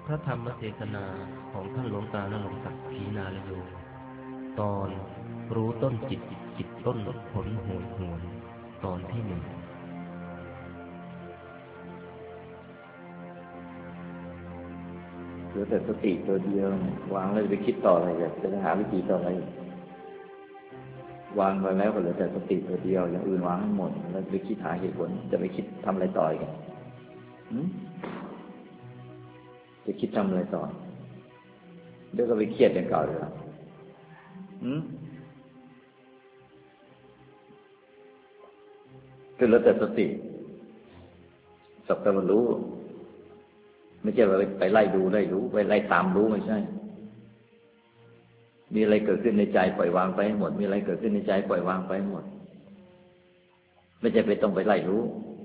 พระธรรมเทศนาของท่านหลวงตานรงค์ศักดิ์ขีณาลโยตอนรู้ต้นจิตจิตต้นผลโหยหวนตอนที่ 1 เหลือแต่สติตัวเดียววางแล้วไปคิดต่ออะไรจะหาวิธีต่ออะไรวางไปแล้วก็เหลือแต่สติตัวเดียวอย่างอื่นวางให้หมดแล้วไปคิดหาเหตุผลจะไปคิดทำอะไรต่อกันจะคิดทำอะไรต่อเดี๋ยวก็ไปเครียดอย่างเก่าเลยก็เหลือแต่สติสักแต่ว่ารู้ไม่ใช่ว่าไปไล่ดูไล่รู้ไปไล่ตามรู้ไม่ใช่มีอะไรเกิดขึ้นในใจปล่อยวางไปให้หมดมีอะไรเกิดขึ้นในใจปล่อยวางไปให้หมดไม่ใช่ไปต้องไปไล่รู้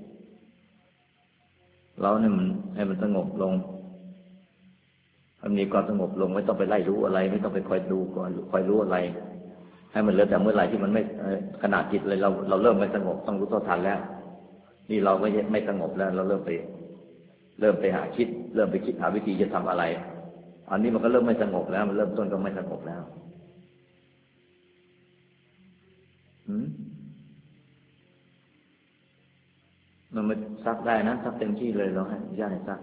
เราเนี่ยมันให้มันสงบลงมันมีความสงบลงไม่ต้องไปไล่รู้อะไรไม่ต้องไปคอยดูก่อนคอยรู้อะไรให้มันเหลือแต่เมื่อไหร่ที่มันไม่ขนาดจิตเลยเราเริ่มไม่สงบต้องรู้เท่าทันแล้วนี่เราไม่สงบแล้วเราเริ่มไปหาคิดเริ่มไปคิดหาวิธีจะทำอะไรอันนี้มันก็เริ่มไม่สงบแล้วมันเริ่มต้นก็ไม่สงบแล้วมันมาซักได้นะซักเต็มที่เลยเราให้ญาติซัก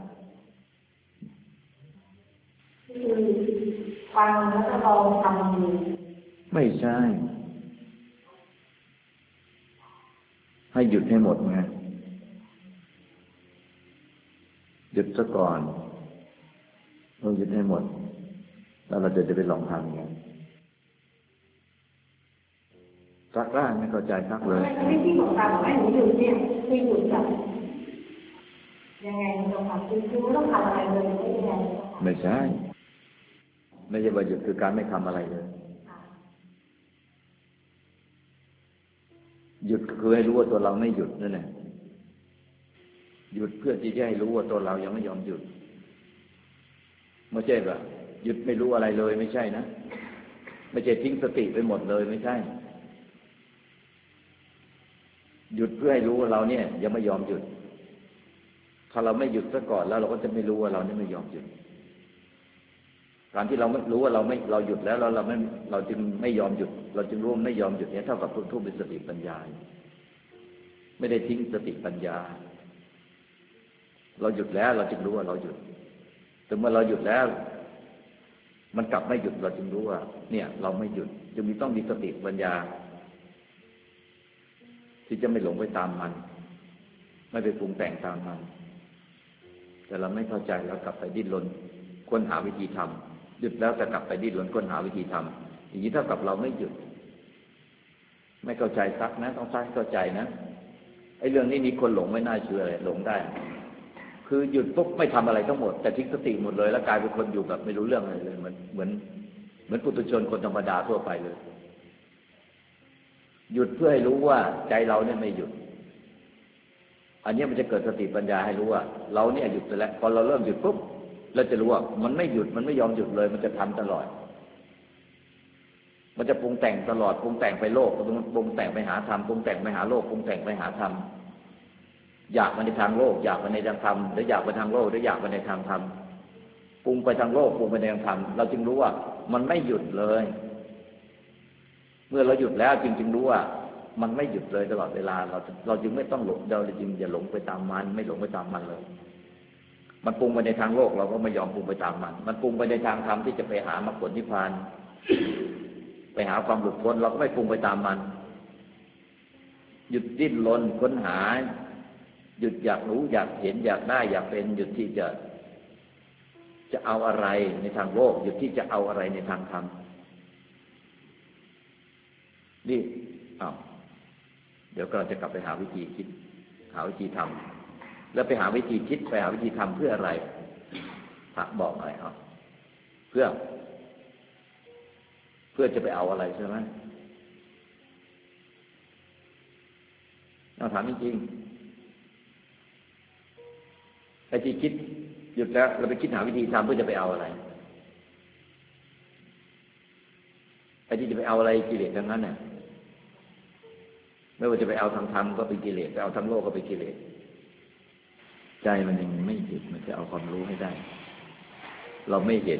คือฟังแล้วก็ลองทำดูไม่ใช่ให้หยุดให้หมดไงหยุดซะก่อนเราหยุดให้หมดแล้วเราจะไปลองทำไงซักได้ไม่เข้าใจซักเลยไม่ที่ของตาบอกให้หนูหยุดเนี่ยคือหยุดแบบยังไงมันต้องทำคือไม่ต้องทำอะไรเลยไม่ยังไงไม่ใช่ไม่ใช่ว่าหยุดคือการไม่ทำอะไรเลยหยุดคือให้รู้ว่าตัวเราไม่หยุดนั่นแหละหยุดเพื่อที่จะให้รู้ว่าตัวเรายังไม่ยอมหยุดไม่ใช่ว่าหยุดไม่รู้อะไรเลยไม่ใช่นะไม่ใช่ทิ้งสติไปหมดเลยไม่ใช่หยุดเพื่อให้รู้ว่าเราเนี่ยยังไม่ยอมหยุดถ้าเราไม่หยุดซะก่อนแล้วเราก็จะไม่รู้ว่าเราเนี่ยไม่ยอมหยุดการที่เราไม่รู้ว่าเราหยุดแล้วเราจึงไม่ยอมหยุดเราจึงรู้ว่าไม่ยอมหยุดเนี่ยเท่ากับทุบเป็นสติปัญญาไม่ได้ทิ้งสติปัญญาเราหยุดแล้วเราจึงรู้ว่าเราหยุดแต่เมื่อเราหยุดแล้วมันกลับไม่หยุดเราจึงรู้ว่าเนี่ยเราไม่หยุดจึงต้องมีสติปัญญาที่จะไม่หลงไปตามมันไม่ไปปรุงแต่งตามมันแต่เราไม่เข้าใจแล้วกลับไปดิ้นรนค้นหาวิธีทำหยุดแล้วแต่กลับไปดิ้นรนค้นหาวิธีทำอย่างนี้เท่ากับเราไม่หยุดไม่เข้าใจซักนะต้องซักเข้าใจนะไอ้เรื่องนี้มีคนหลงไม่น่าเชื่อเลยหลงได้คือหยุดปุ๊บไม่ทำอะไรทั้งหมดแต่ทิ้งสติหมดเลยแล้วกลายเป็นคนอยู่แบบไม่รู้เรื่องอะไรเลยเหมือนปุถุชนคนธรรมดาทั่วไปเลยหยุดเพื่อให้รู้ว่าใจเราเนี่ยไม่หยุดอันนี้มันจะเกิดสติปัญญาให้รู้ว่าเราเนี่ยหยุดไปแล้วพอเราเริ่มหยุดปุ๊บเราจะรู้ว่ามันไม่หยุดมันไม่ยอมหยุดเลยมันจะทำตลอดมันจะปรุงแต่งตลอดปรุงแต่งไปโลกปรุงแต่งไปหาธรรมปรุงแต่งไปหาโลกปรุงแต่งไปหาธรรมอยากมาในทางโลกอยากมาในทางธรรมหรืออยากไปทางโลกหรืออยากมาในทางธรรมปรุงไปทางโลกปรุงไปในทางธรรมเราจึงรู้ว่ามันไม่หยุดเลยเมื่อเราหยุดแล้วจึงรู้ว่ามันไม่หยุดเลยตลอดเวลาเราจึงไม่ต้องหลงเราจึงอย่าหลงไปตามมันไม่หลงไปตามมันเลยมันปรุงไปในทางโลกเราก็ไม่ยอมปรุงไปตามมันปรุงไปในทางธรรมที่จะไปหามรรคผลนิพพานไปหาความหลุดพ้นเราก็ไม่ปรุงไปตามมันหยุดดิ้นรนค้นหาหยุดอยากรู้อยากเห็นอยากได้อยากเป็นหยุดที่จะเอาอะไรในทางโลกหยุดที่จะเอาอะไรในทางธรรมนี่เดี๋ยวก็จะกลับไปหาวิธีคิดหาวิธีทำแล้วไปหาวิธีคิดไปหาวิธีทำเพื่ออะไรพระบอกอะไรเพื่อจะไปเอาอะไรใช่ไหมเราถามจริงไอ้ที่คิดหยุดแล้วเราไปคิดหาวิธีทำเพื่อจะไปเอาอะไรไอ้ที่จะไปเอาอะไรกิเลสทั้งนั้นเนี่ยไม่ว่าจะไปเอาทางธรรมก็เป็นกิเลสไปเอาทางโลกก็เป็นกิเลสใจมันยังไม่หยุดมันจะเอาความรู้ให้ได้เราไม่เห็น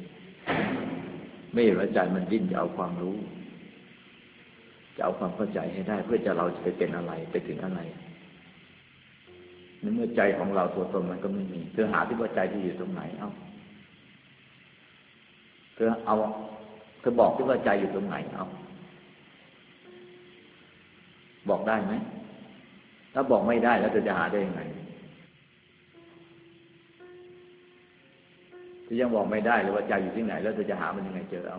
ไม่เห็นว่าใจมันดิ้นจะเอาความรู้จะเอาความเข้าใจให้ได้เพื่อจะเราจะไปเป็นอะไรไปถึงอะไรในเมื่อใจของเราตัวตนมันก็ไม่มีเธอหาที่ว่าใจที่อยู่ตรงไหนเธอบอกที่ว่าใจอยู่ตรงไหนบอกได้ไหมถ้าบอกไม่ได้แล้วเธอจะหาได้ยังไงถ้ายังบอกไม่ได้เลยว่าใจอยู่ที่ไหนแล้วเธอจะหามันยังไงเจอ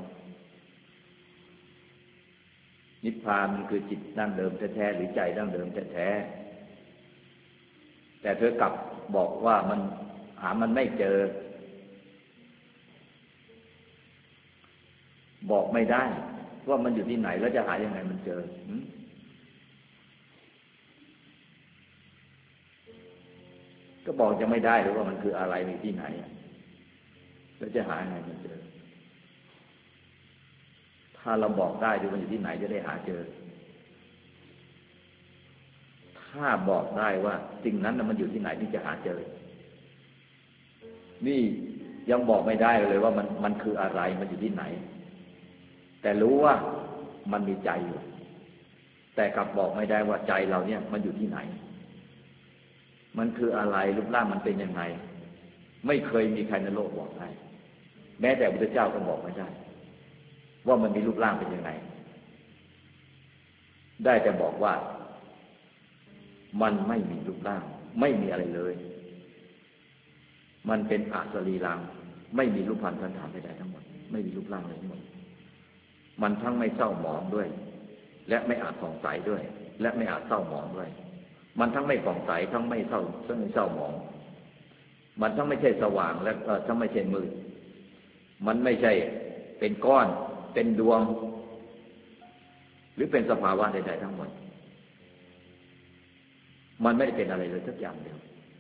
นิพพานมันคือจิตดั้งเดิมแท้ๆหรือใจดั้งเดิมแท้ๆแต่เธอกลับบอกว่ามันหามันไม่เจอบอกไม่ได้ว่ามันอยู่ที่ไหนแล้วจะหายังไงมันเจอก็บอกยังไม่ได้หรือว่ามันคืออะไรอยู่ที่ไหนแล้วจะหายังไงมันเจอถ้าเราบอกได้ดูมันอยู่ที่ไหนจะได้หาเจอถ้าบอกได้ว่าสิ่งนั้นมันอยู่ที่ไหนที่จะหาเจอนี่ยังบอกไม่ได้เลยว่ามันคืออะไรมันอยู่ที่ไหนแต่รู้ว่ามันมีใจอยู่แต่กลับบอกไม่ได้ว่าใจเราเนี่ยมันอยู่ที่ไหนมันคืออะไรรูปร่างมันเป็นยังไงไม่เคยมีใครในโลกบอกได้แม้แต่พระพุทธเจ้าก็บอกไม่ได้ว่ามันมีรูปร่างเป็นยังไงได้แต่บอกว่ามันไม่มีรูปร่างไม่มีอะไรเลยมันเป็นอสรีรังไม่มีรูปพรรณสันฐานใดๆทั้งหมดไม่มีรูปร่างอะไรทั้งหมดมันทั้งไม่เศร้าหมองด้วยและไม่อาจผ่องใสด้วยและไม่อาจเศร้าหมองด้วยมันทั้งไม่ผ่องใสทั้งไม่เศร้าหมองมันทั้งไม่ใช่สว่างและทั้งไม่ใช่มืดมันไม่ใช่เป็นก้อนเป็นดวงหรือเป็นสภาวะใดๆทั้งหมดมันไม่ได้เป็นอะไรเลยสักอย่างเดียว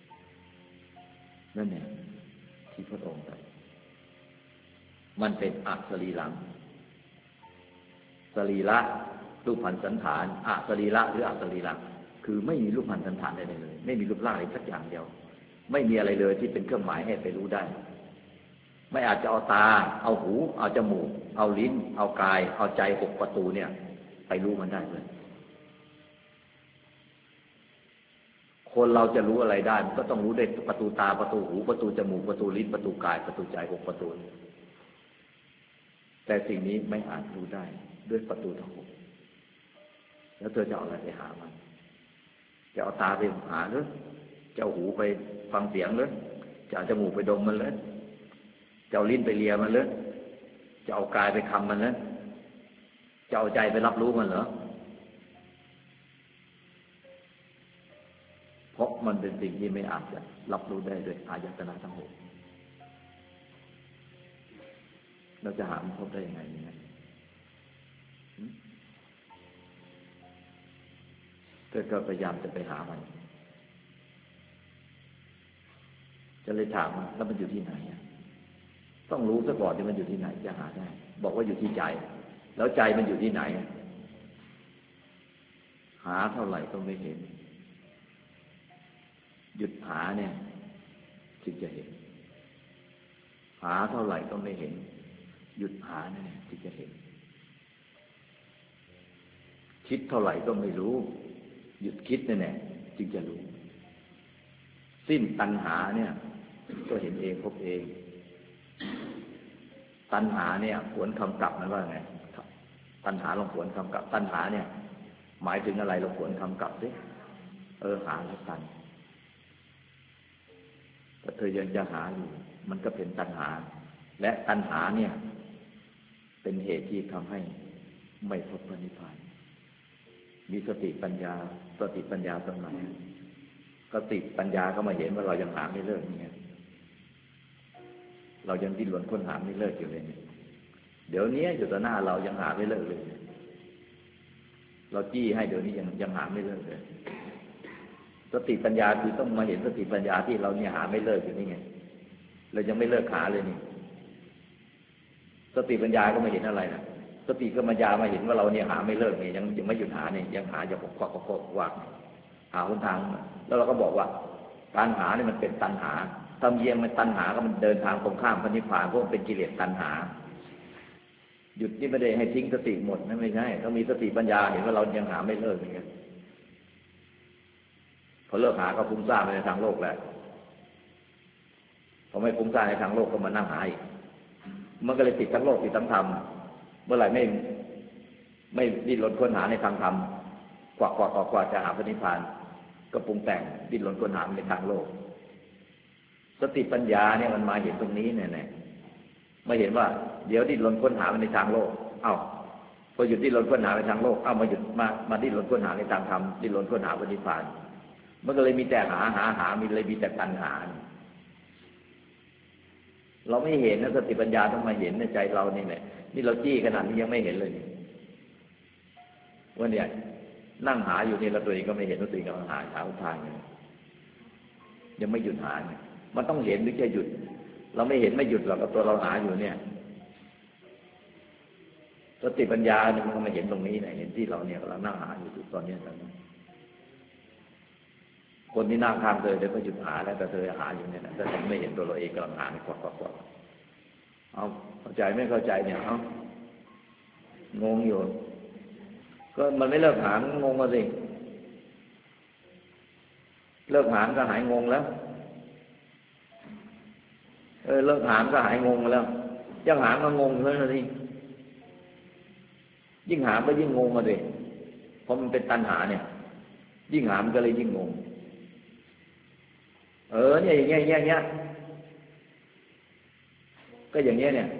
นั่นเองที่พระองค์ตรัสมันเป็นอสรีรังสรีระรูปพรรณสันฐานอสรีระหรืออสรีรังคือไม่มีรูปพรรณสันฐานใดๆเลยไม่มีรูปร่างอะไรสักอย่างเดียวไม่มีอะไรเลยที่เป็นเครื่องหมายให้ไปรู้ได้ไม่อาจจะเอาตาเอาหูเอาจมูกเอาลิ้นเอากายเอาใจ6ประตูเนี่ยไปรู้มันได้เลยคนเราจะรู้อะไรได้มันก็ต้องรู้ได้ประตูตาประตูหูประตูจมูกประตูลิ้นประตูกายประตูใจ6ประตูแต่สิ่งนี้ไม่อาจรู้ได้ด้วยประตูทั้ง6แล้วเธอจะเอาอะไรไปหามันจะเอาตาไปหาหรือจะเอาหูไปฟังเสียงหรือจะเอาจมูกไปดมมันหรือจะเอาลิ้นไปเลียมันหรือจะเอากายไปคำมันหรือจะเอาใจไปรับรู้มันเหรอเพราะมันเป็นสิ่งที่ไม่อาจจะรับรู้ได้ด้วยอายตนะทั้ง6เราจะหามันพบได้ยังไงเนี่ยก็พยายามจะไปหามันจะเลยถามแล้วมันอยู่ที่ไหนต้องรู้ซะก่อนที่มันอยู่ที่ไหนจะหาได้บอกว่าอยู่ที่ใจแล้วใจมันอยู่ที่ไหนหาเท่าไหร่ก็ไม่เห็นหยุดหาเนี่ยจึงจะเห็นหาเท่าไหร่ก็ไม่เห็นหยุดหาเนี่ยจึงจะเห็นคิดเท่าไหร่ก็ไม่รู้หยุดคิดแน่ๆจึงจะรู้สิ้นตัณหาเนี่ยก็เห็นเองพบเองตัณหาเนี่ยผวนคำกลับมันว่าไงตัณหาลองผวนคำกลับตัณหาเนี่ยหมายถึงอะไรลองผวนคำกลับสิหาแล้วตัณแต่เธอยังจะหาอยู่มันก็เป็นตัณหาและตัณหาเนี่ยเป็นเหตุที่ทำให้ไม่พบพระนิพพานมีสติปัญญาตรงไหนสติปัญญาก็มาเห็นว่าเรายังหาไม่เลิกเนี่ยเรายังดิ้นรนค้นหาไม่เลิกอยู่เลยเนี่ยเดี๋ยวนี้อยู่ต่อหน้าเรายังหาไม่เลิกเลยเราจี้ให้เดี๋ยวนี้ยังหาไม่เลิกเลยสติปัญญาคือต้องมาเห็นสติปัญญาที่เราเนี่ยหาไม่เลิกอยู่นี่ไงเรายังไม่เลิกหาเลยนี่สติปัญญาก็ไม่เห็นอะไรนะสติกับปัญญามาเห็นว่าเราเนี่ยหาไม่เลิกเนี่ยยังไม่หยุดหาเนี่ยยังหาอย่าปกวักหาหนทางแล้วเราก็บอกว่าการหาเนี่ยมันเป็นตัณหาทำเยี่ยงมันตัณหาก็มันเดินทางตรงข้ามพระนิพพานเพราะมันเป็นกิเลสตัณหาหยุดนี่ไม่ได้ให้ทิ้งสติหมดนะไม่ใช่ต้องมีสติปัญญาเห็นว่าเรายังหาไม่เลิกอย่างเงี้ยพอเลิกหาก็ฟุ้งซ่านไปในทางโลกแล้วพอไม่ฟุ้งซ่านในทางโลกก็มานั่งหาอีกมันก็เลยติดทั้งโลกติดทั้งธรรมเมื่อไหร่ไม่ดิ้นรนค้นหาในทางธรรมกว่าจะหาพระนิพพานก็ปรุงแต่งดิ้นรนค้นหาในทางโลกสติปัญญาเนี่ยมันมาเห็นตรงนี้เนี่ยไม่เห็นว่าเดี๋ยวดิ้นรนค้นหาในทางโลกเอ้าพอหยุดดิ้นรนค้นหาในทางโลกเอ้ามาหยุดมาดิ้นรนค้นหาในทางธรรมดิ้นรนค้นหาพระนิพพานมันก็เลยมีแต่หามีเลยมีแต่ตัณหาเราไม่เห็นนะสติปัญญาต้องมาเห็นในใจเรานี่แหละนี่เราจี้ขนาดนี้ยังไม่เห็นเลยว่าเนี่ยนั่งหาอยู่นี่เราตัวเองก็ไม่เห็นว่าตัวเองกำลังหาทางยังไม่หยุดหาเนี่ยมันต้องเห็นหรือแค่หยุดเราไม่เห็นไม่หยุดหรอกตัวเราหาอยู่เนี่ยสติปัญญาเนี่ยมันก็มาเห็นตรงนี้เนี่ยเห็นที่เราเนี่ยเรานั่งหาอยู่ตอนนี้คนที่นั่งข้างเธอเดี๋ยวก็หยุดหาแล้วแต่เธอหาอยู่เนี่ยแต่ฉันไม่เห็นตัวเราเองกำลังหาในกวักเอาเข้าใจไม่เข้าใจเนี่ยเอางงอยู่ก็มันไม่เลิกหางงมาสิเลิกหาก็หายงงแล้วเลิกหาก็หายงงแล้วยังหาก็งงเลยนะสิยิ่งหาก็ยิ่งงงมาสิเพราะมันเป็นตัณหาเนี่ยยิ่งหามันก็เลยยิ่งงงเนี่ยอย่างเงี้ยก็อย่างเงี้ยเนี่ย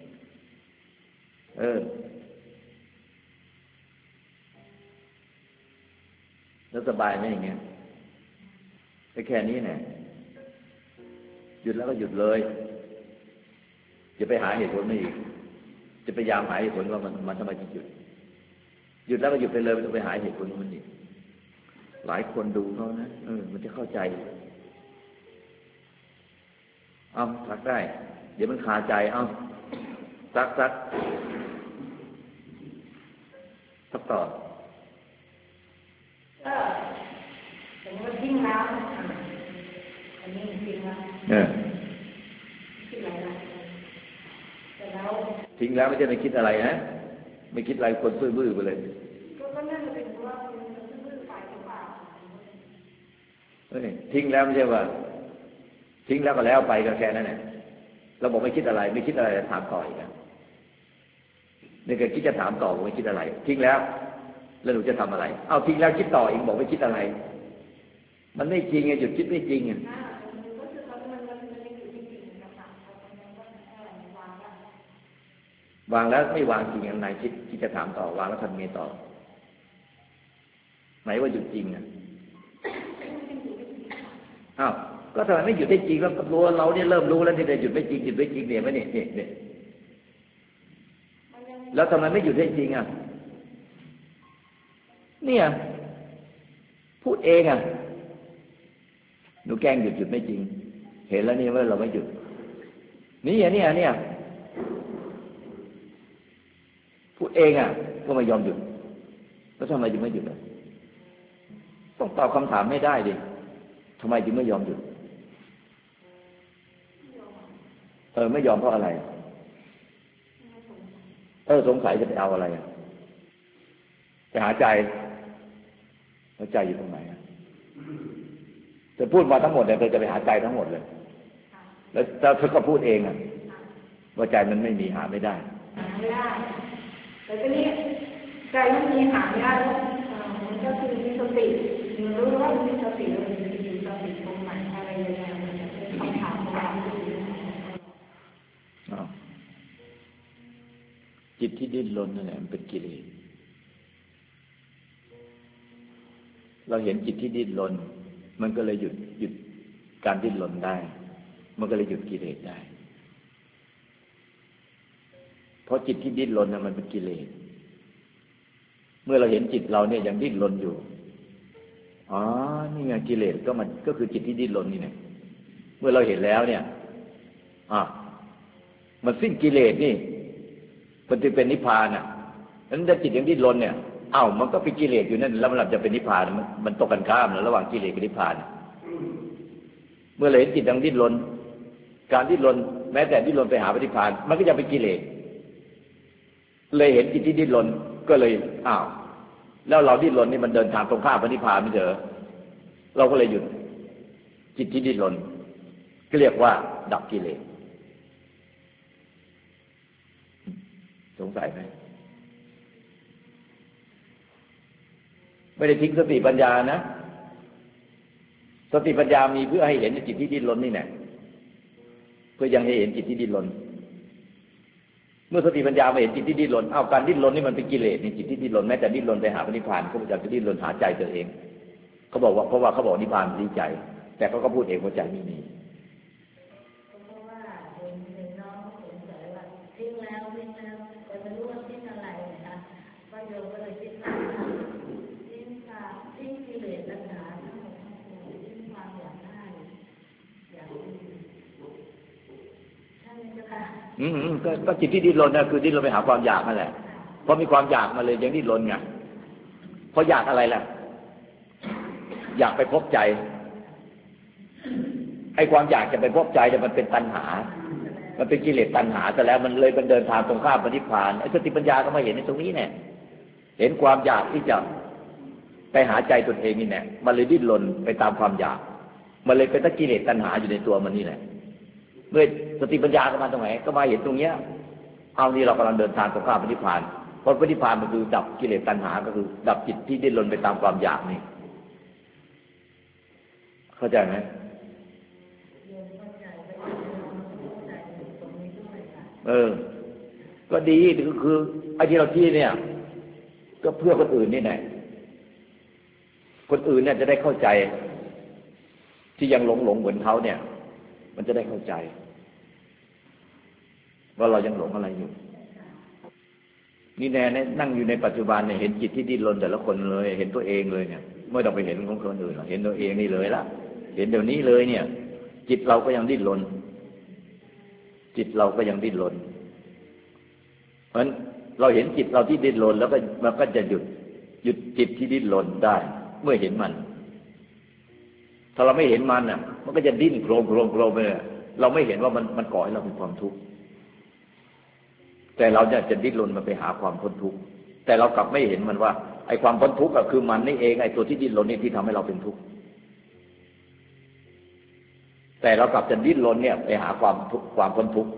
แล้วสบายไหมอย่างเงี้ยแค่นี้เนี่ยหยุดแล้วก็หยุดเลยจะไปหาเหตุผลไม่อีกจะพยายามหาเหตุผลว่ามันทำไมถึงหยุดแล้วก็หยุดไปเลยไม่ต้องไปหาเหตุผลมันอีกหลายคนดูเขานะมันจะเข้าใจเอาซักได้เดี๋ยวมันคาใจเอาซักต่อสมมติทิ้งแล้วอันนี้ทิ้งแล้วคิดอะไรนะแต่แล้วทิ้งแล้วไม่ใช่ไม่คิดอะไรนะไม่คิดอะไรคนซื่อบื้อไปเลยก็นั่นเป็นว่าซื่อไปหรือเปล่าทิ้งแล้วไม่ใช่ว่าทิ้งแล้วก็แล้วไปก็แค่นั้นแหละเราบอกไม่คิดอะไรไม่คิดอะไรถามต่ออีกนะนี่ก็คิดจะถามต่อบอกไม่คิดอะไรทิ้งแล้วหนูจะทำอะไรเอาทิ้งแล้วคิดต่ออีกบอกไม่คิดอะไรมันไม่จริงไงหยุดคิดไม่จริงไงวางแล้วไม่วางจริงอย่างไรคิดจะถามต่อวางแล้วทำไงต่อไหนว่าหยุดจริงอ่ะอ้าวก็ทำไมไม่หยุดได้จริงแล้วรู้เราเนี่ยเริ่มรู้แล้วที่จะหยุดไม่จริงเนี่ยไม่เนี่ยแล้วทำไมไม่หยุดได้จริงอ่ะเนี่ยพูดเองอ่ะหนูแกล้งหยุดไม่จริงเห็นแล้วนี่ว่าเราไม่หยุดเนี่ยพูดเองอ่ะก็ไม่ยอมหยุดแล้วทำไมจึงไม่หยุดอ่ะต้องตอบคำถามไม่ได้ดิทำไมจึงไม่ยอมหยุดไม่ยอมเพราะอะไรสงสัยจะไปเอาอะไรจะหาใจแล้วใจอยู่ตรงไหนจะพูดมาทั้งหมดเนี่ยเธอจะไปหาใจทั้งหมดเลยแล้วเธอก็พูดเองว่าใจมันไม่มีหาไม่ได้แต่ทีนี้ใจมันมีหาไม่ได้มันก็คือมีสติรู้ว่ามีสติแล้วมีสติตรงไหนอะไรยังไงคำถามของเราจิตที่ดิ้นรนนั่นแหละมันเป็นกิเลสเราเห็นจิตที่ดิ้นรนมันก็เลยหยุดการดิ้นรนได้มันก็เลยหยุดกิเลสได้เพราะจิตที่ดิ้นรนน่ะมันเป็นกิเลสเมื่อเราเห็นจิตเราเนี่ยยังดิ้นรนอยู่นี่ไงกิเลสก็คือจิตที่ดิ้นรนนี่ไงเมื่อเราเห็นแล้วเนี่ยมันสิ้นกิเลสนี่มันจึงเป็นนิพพานนั้นถ้าจิตยังดิ้นรนเนี่ยมันก็เป็นกิเลสอยู่นั่นแล้วมันจะเป็นนิพพานมันตกกันข้ามนะระหว่างกิเลสกับนิพพานเมื่อเราเห็นจิตดังดิ้นรนการดิ้นรนแม้แต่ดิ้นรนไปหาพระนิพพานมันก็ยังเป็นกิเลสเลยเห็นจิตที่ดิ้นรนก็เลยอ้าวแล้วเราดิ้นรนนี่มันเดินทางตรงข้ามพระนิพพานไม่ใช่เหรอเราก็เลยหยุดจิตที่ดิ้นรนก็เรียกว่าดับกิเลสสงสัยไหมไม่ได้ทิ้งสติปัญญานะสติปัญญามีเพื่อให้เห็นจิตที่ดิ้นรนนี่แหละเพื่อยังให้เห็นจิตที่ดิ้นรนเมื่อสติปัญญามาเห็นจิตที่ดิ้นรนเอาการดิ้นรนนี่มันเป็นกิเลสนี่จิตที่ดิ้นรนแม้แต่ดิ้นรนไปหาพระนิพพานเขาอยากจะดิ้นรนหาใจตัวเองเขาบอกว่าเพราะว่าเขาบอกนิพพานมีใจแต่เขาก็พูดเองว่าใจไม่มีก็จิตที่ดิ้นรนนะคือดิ้นรนไปหาความอยากนั่นแหละเพราะมีความอยากมาเลยยังดิ้นรนไงเพราะอยากอะไรล่ะอยากไปพบใจไอ้ความอยากจะไปพบใจเนี่ยมันเป็นตัณหามันเป็นกิเลสตัณหาแต่แล้วมันเลยมันเดินทางตรงข้ามพระนิพพานไอ้สติปัญญาก็มาเห็นในตรงนี้เนี่ยเห็นความอยากที่จะไปหาใจตนเองนี่แหละมันเลยดิ้นรนไปตามความอยากมันเลยเป็นกิเลสตัณหาอยู่ในตัวมันนี่แหละเมื่อสติปัญญาก็มาตรงไหนก็มาเห็นตรงเนี้ยเอานี่เรากำลังเดินทางตรงข้ามพระนิพพานเพราะพระนิพพานมันคือดับกิเลสตัณหาก็คือดับจิตที่ดิ้นรนไปตามความอยากนี่เข้าใจไหมก็ดีคือไอ้ที่เราที่เนี่ยก็เพื่อคนอื่นนี่แหละคนอื่นเนี่ยจะได้เข้าใจที่ยังหลงเหมือนเขาเนี่ยมันจะได้เข้าใจว่าเรายังหลงอะไรอยู่นี่แน่นั่งอยู่ในปัจจุบันเนี่ยเห็นจิตที่ดิ้นรนแต่ละคนเลยเห็นตัวเองเลยเนี่ยไม่ต้องไปเห็นของคนอื่นหรอกเห็นตัวเองนี่เลยละเห็นเดี๋ยวนี้เลยเนี่ยจิตเราก็ยังดิ้นรนจิตเราก็ยังดิ้นรนเพราะฉะนั้นเราเห็นจิตเราที่ดิ้นรนแล้วก็มันก็จะหยุดจิตที่ดิ้นรนได้เมื่อเห็นมันถ้าเราไม่เห็นมันน่ะมันก็จะดิ้นโครมไปเราไม่เห็นว่ามันก่อให้เรามีความทุกข์แต่เราจะดิ้นรนมันไปหาความพ้นทุกข์แต่เรากลับไม่เห็นมันว่าไอ้ความพ้นทุกข์ก็คือมันนี่เองไอ้ตัวที่ดิ้นรนนี่ที่ทำให้เราเป็นทุกข์แต่เรากลับจะดิ้นรนเนี่ยไปหาความทุกข์ความพ้นทุกข์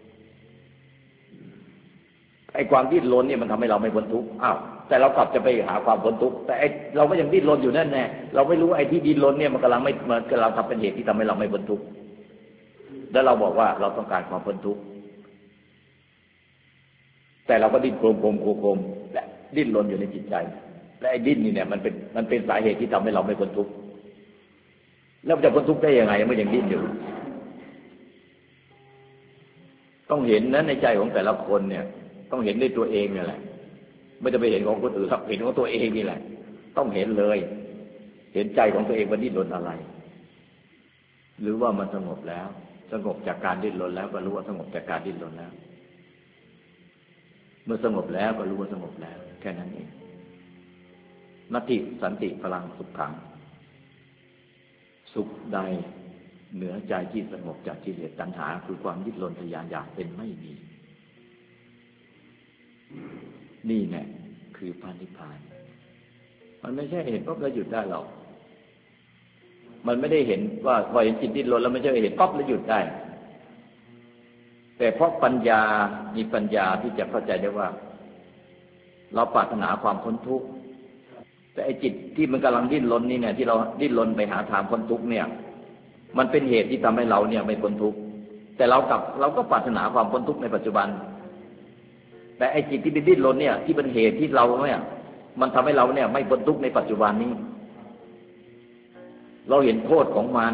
ไอ้ความดิ้นรนเนี่ยมันทำให้เราไม่พ้นทุกข์อ้าวแต่เรากลับจะไปหาความพ้นทุกข์แต่ไอ้เราก็ยังดิ้นรนอยู่นั่นแน่เราไม่รู้ไอ้ที่ดิ้นรนเนี่ยมันกำลังทำเป็นเหตุที่ทำให้เราไม่พ้นทุกข์แล้วเราบอกว่าเราต้องการความพ้นทุกข์แต่เราก็ดิ้นโคมและดิ้นรนอยู่ในจิตใจและไอ้ดิ้นนี่เนี่ยมันเป็นสาเหตุที่ทำให้เราไม่พ้นทุกข์แล้วจะพ้นทุกข์ได้ยังไงเมื่อยังดิ้นอยู่ต้องเห็นนะในใจของแต่ละคนเนี่ยต้องเห็นด้วยตัวเองเนี่ยแหละไม่จะไปเห็นของคนอื่นครับเห็นของตัวเองนี่แหละต้องเห็นเลยเห็นใจของตัวเองว่าดิ้นรนอะไรหรือว่ามันสงบแล้วสงบจากการดิ้นรนแล้วก็รู้ว่าสงบจากการดิ้นรนแล้วเมื่อสงบแล้วก็รู้ว่าสงบแล้วแค่นั้นเองนัตติสันติพลังสุขขังสุขใดเหนือใจที่สงบจากกิเลสตัณหาคือความดิ้นรนทะยานอยากเป็นไม่มีนี่แหละคือพระนิพพานมันไม่ใช่เห็นปั๊บแล้วหยุดได้หรอกมันไม่ได้เห็นว่าพอเห็นจิตดิ้นรนแล้วไม่ใช่เห็นปั๊บแล้วหยุดได้แต่เพราะปัญญามีปัญญาที่จะเข้าใจได้ว่าเราปรารถนาความพ้นทุกข์แต่ไอ้จิตที่มันกำลังดิ้นรนนี่เนี่ยที่เราดิ้นรนไปหาทางพ้นทุกข์เนี่ยมันเป็นเหตุที่ทำให้เราเนี่ยไม่พ้นทุกข์แต่เราก็ปรารถนาความพ้นทุกข์ในปัจจุบันแต่ไอ้จิตที่เป็นดิ้นรนเนี่ยที่เป็นเหตุที่เราเนี่ยมันทำให้เราเนี่ยไม่พ้นทุกข์ในปัจจุบันนี้เราเห็นโทษของมัน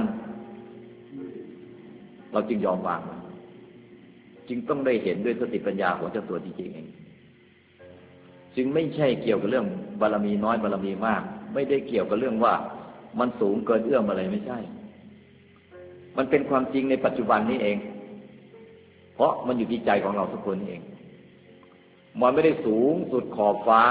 เราจึงยอมวางจึงต้องได้เห็นด้วยสติปัญญาของเจ้าตัวจริงๆเองจึงไม่ใช่เกี่ยวกับเรื่องบารมีน้อยบารมีมากไม่ได้เกี่ยวกับเรื่องว่ามันสูงเกินเอื้อมอะไรไม่ใช่มันเป็นความจริงในปัจจุบันนี้เองเพราะมันอยู่ที่ใจของเราทุกคนนี่เองมันไม่ได้สูงสุดขอบฟ้า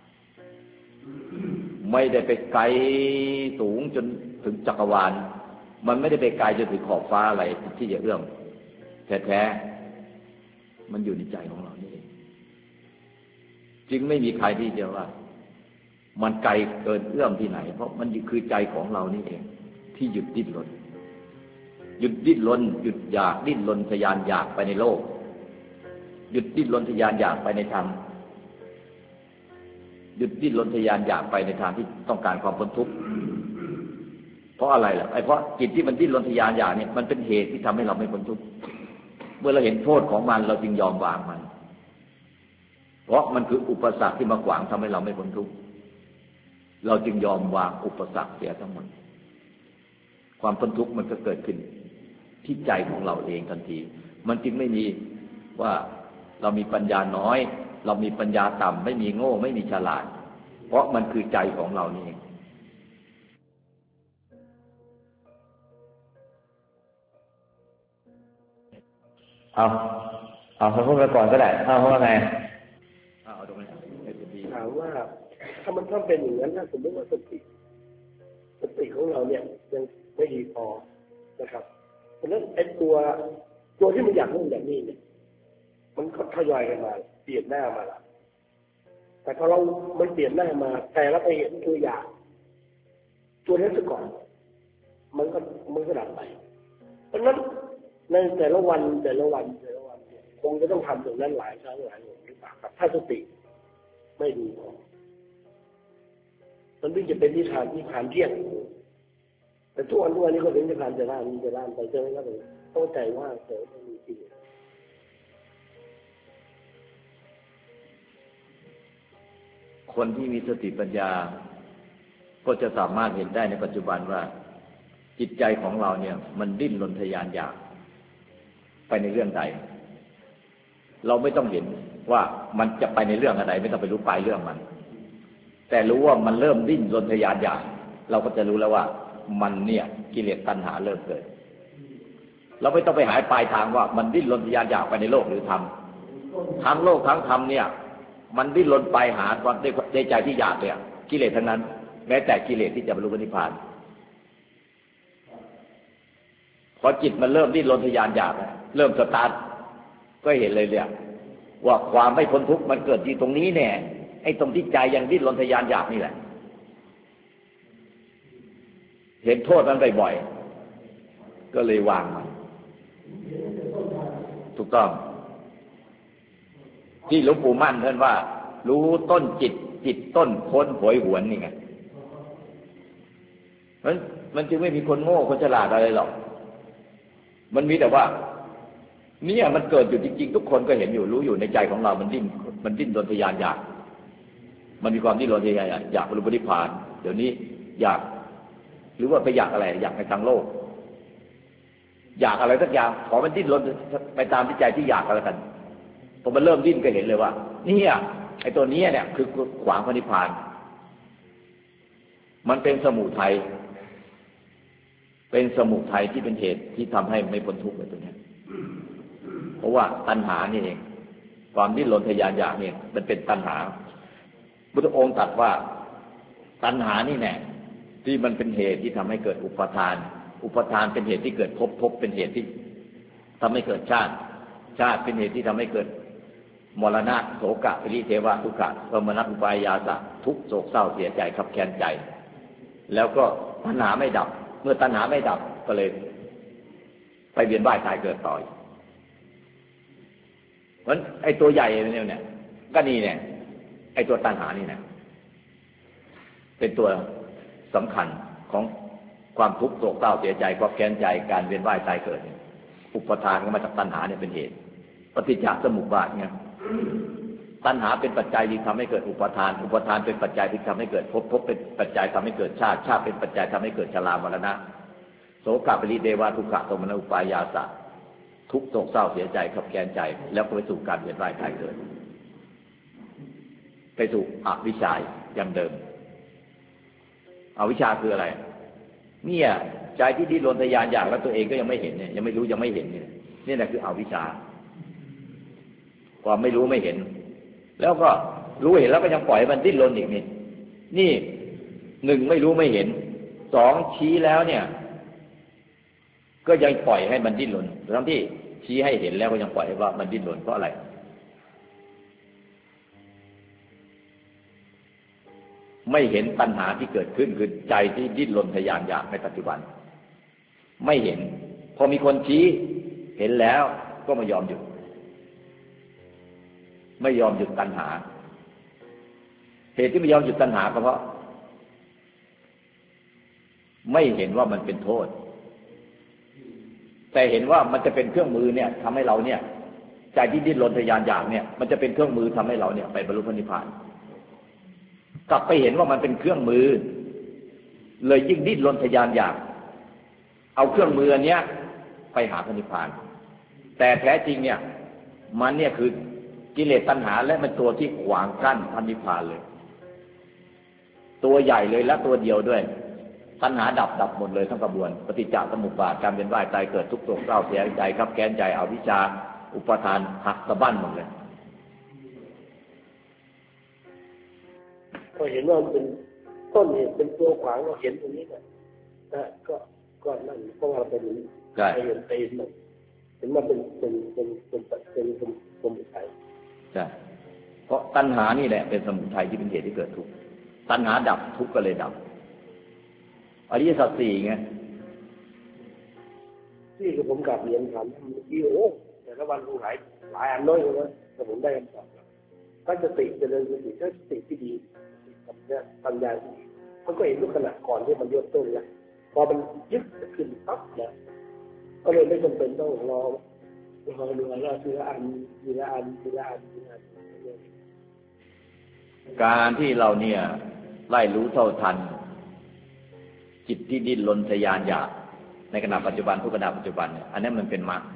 ไม่ได้ไปไกลสูงจนถึงจักรวาลมันไม่ได้ไปไกลจนถึงขอบฟ้าอะไรที่จะเอื้อมแท้ๆมันอยู่ในใจของเรานี่จึงไม่มีใครที่จะว่ามันไกลเกินเอื้อมที่ไหนเพราะมันคือใจของเรานี่เองที่หยุดดิ้นรนหยุดดิ้นรนหยุดอยากดิ้นรนทะยานอยากไปในโลกหยุดดิ้นรนทะยานอยากไปในธรรมหยุดดิ้นรนทะยานอยากไปในทางที่ต้องการความพ้นทุกข์เพราะอะไรล่ะเพราะจิตที่มันดิ้นรนทะยานอยากเนี่ยมันเป็นเหตุที่ทำให้เราไม่พ้นทุกข์เมื่อเราเห็นโทษของมันเราจึงยอมวางมันเพราะมันคืออุปสรรคที่มาขวางทำให้เราไม่พ้นทุกข์เราจึงยอมวางอุปสรรคเสียทั้งหมดความพ้นทุกข์มันก็เกิดขึ้นที่ใจของเราเองทันทีมันจึงไม่มีว่าเรามีปัญญาน้อยเรามีปัญญาต่ำไม่มีโง่ไม่มีฉลาดเพราะมันคือใจของเรานี่เองเอาเขาพูดไปก่อนก็ได้เอาเพราะว่าไงเอาตรงนี้ถามว่าถ้ามันต้องเป็นอย่างนั้นถ้าสมมติว่าสติของเราเนี่ยยังไม่ดีพอนะครับเพราะฉะนั้นไอ้ตัวที่มันอยากนู่นอย่างนี้เนี่ยมันก็ทยอยกันมาเปลี่ยนหน้ามาละแต่พอมันเปลี่ยนหน้ามาแต่เราไปเห็นตัวอย่างตัวนี้ซะก่อนมันก็ดับไปเพราะฉะนั้นในแต่ละวันคงจะต้องทำอย่างนั้นหลายครั้งหลายหนหรือเปล่าครับถ้าสติไม่ดีพอมันไม่จะเป็นนิทานเที่ยงแต่ทุกวันนี้ก็เป็นนิทานจะล่านไปเจอแล้วเลยเข้าใจว่าเสือไม่มีจริงคนที่มีสติปัญญาก็จะสามารถเห็นได้ในปัจจุบันว่าจิตใจของเราเนี่ยมันดิ้นรนทะยานอยากไปในเรื่องใดเราไม่ต้องเห็นว่ามันจะไปในเรื่องอะไรไม่ต้องไปรู้ปลายเรื่องมันแต่รู้ว่ามันเริ่มดิ้นรนทะยานอยากเราก็จะรู้แล้วว่ามันเนี่ยกิเลสตัณหาเริ่มเกิดเราไม่ต้องไปหาปลายทางว่ามันดิ้นรนทะยานอยากไปในโลกหรือธรรมทั้งโลกทั้งธรรมเนี่ยมันดิ้นรนไปหาความในใจที่อยากเนี่ยกิเลสทั้งนั้นแม้แต่กิเลสที่จะบรรลุนิพพานพอจิตมันเริ่มดิ้นรนทะยานอยากเริ่มสตาร์ทก็เห็นเลยเนี่ยว่าความไม่พ้นทุกข์มันเกิดที่ตรงนี้แน่ไอ้ตรงที่ใจยังดิ้นรนทะยานอยากนี่แหละเห็นโทษมันบ่อยๆก็เลยวางมันถูกต้องที่หลวงปู่มั่นท่านว่ารู้ต้นจิตต้นพ้นโหยหวนนี่ไงมันจึงไม่มีคนโง่คนฉลาดอะไรหรอกมันมีแต่ว่าเนี่ยมันเกิดอยู่จริงๆทุกคนก็เห็นอยู่รู้อยู่ในใจของเรามันดิ้นรนทะยานอยากมันมีความดิ้นรนทะยานอยากบรรลุนิพพานเดี๋ยวนี้อยากหรือว่าไปอยากอะไรอยากในทางโลกอยากอะไรสักอย่างขอมันดิ้นรนไปตามที่ใจที่อยากกันแล้วกันพอมันเริ่มดิ้นก็เห็นเลยว่าเนี่ยไอ้ตัวนี้เนี่ยคือขวางพระนิพพานมันเป็นสมุทัยที่เป็นเหตุที่ทำให้ไม่พ้นทุกข์ในตัวนี้เพราะว่าตัณหานี่เองความดิ้นรนทะยานอยากเนี่ยมันเป็นตัณหาพุทธองค์ตรัสว่าตัณหานี่แน่ที่มันเป็นเหตุที่ทำให้เกิดอุปทานเป็นเหตุที่เกิดภพเป็นเหตุที่ทำให้เกิดชาติเป็นเหตุที่ทำให้เกิดมรณะโศกะปริเทวะทุกขะโทมนัสอุปายาสะทุกข์โศกเศร้าเสียใจขับแค้นใจแล้วก็ตัณหาไม่ดับเมื่อตัณหาไม่ดับก็เลยไปเวียนว่ายตายเกิดต่อเพราะไอ้ตัวใหญ่เนี่ยก็นี่เนี่ยไอ้ตัวตัณหานี่เนี่ยเป็นตัวสำคัญของความทุกข์โศกเศร้าเสียใจความแค้นใจการเวียนว่ายตายเกิดอุปทานก็มาจากตัณหาเนี่ยเป็นเหตุปฏิจจสมุปบาทไงตัณหาเป็นปัจจัยที่ทำให้เกิดอุปทานเป็นปัจจัยที่ทำให้เกิดภพเป็นปัจจัยทำให้เกิดชาติเป็นปัจจัยทำให้เกิดชรามรณะโสกะปริเทวะทุกขะโทมนัสอุปายาสะทุกข์โศกเศร้าเสียใจขับแค้นใจแล้วก็ไปสู่การเวียนว่ายตายเกิดไปสู่อวิชชาอย่างเดิมอวิชชาคืออะไรเนี่ยใจที่ดิ้นรนทะยานอยากแล้วตัวเองก็ยังไม่เห็นเนี่ยยังไม่รู้ยังไม่เห็นเนี่ยนี่แหละคืออวิชชาความไม่รู้ไม่เห็นแล้วก็รู้เห็นแล้วก็ยังปล่อยมันดิ้นรนอีกนี่หนึ่งไม่รู้ไม่เห็นสองชี้แล้วเนี่ยก็ยังปล่อยให้มันดิ้นรนทั้งที่ชี้ให้เห็นแล้วก็ยังปล่อยว่ามันดิ้นรนเพราะอะไรไม่เห็นตัณหาที่เกิดขึ้นคือใจที่ดิ้นรนทะยานอยากในปัจจุบันไม่เห็นพอมีคนชี้เห็นแล้วก็ไม่ยอมหยุดไม่ยอมหยุดตัณหาเหตุที่ไม่ยอมหยุดตัณหาก็เพราะไม่เห็นว่ามันเป็นโทษแต่เห็นว่ามันจะเป็นเครื่องมือเนี่ยทำให้เราเนี่ยใจที่ดิ้นรนทะยานอยากเนี่ยมันจะเป็นเครื่องมือทำให้เราเนี่ยไปบรรลุพระนิพพานกลับไปเห็นว่ามันเป็นเครื่องมือเลยยิ่งดิ้นรนทะยานอยากเอาเครื่องมืออันเนี้ยไปหาพระนิพพานแต่แท้จริงเนี่ยมันเนี่ยคือกิเลสตัณหาและมันตัวที่ขวางกั้นพระนิพพานเลยตัวใหญ่เลยและตัวเดียวด้วยตัณหาดับหมดเลยทั้งกระบวนปฏิจจสมุปบาทการเวียนว่ายตายเกิดทุกข์โศกเศร้าเสียใจครับแค้นใจอวิชชาอุปทานหักสะบั้นหมดเลยก็เห็นว่ามันเป็นต้นเหตุเป็นตัวขวางเราเห็นตรงนี้นะก็นั่นเพราะว่าเป็นเห็นไปเห็นว่าเป็นสมุทัยใช่เพราะตัณหานี่แหละเป็นสมุทัยที่เป็นเหตุที่เกิดทุกข์ตัณหาดับทุกข์ก็เลยดับอริยสัจสี่ไงที่คือผมกลับเรียนถามเมื่อกี้โอ้แต่ละวันดูหลายอันน้อยเลยนะแต่ผมได้คำตอบตั้งสติเจริญสติถ้าสติที่ดีปัญญาที่ดีมันก็เห็นทุกขณะก่อนที่มันเริ่มต้นแล้วพอมันยึดขึ้นปั๊บนะก็เลยไม่จำเป็นต้องรอทีละอันการที่เราเนี่ยไล่รู้เท่าทันจิตที่ดิ้นรนทะยานอยากในขณะปัจจุบันทุกขณะปัจจุบันเนี่ยอันนี้มันเป็นมรรค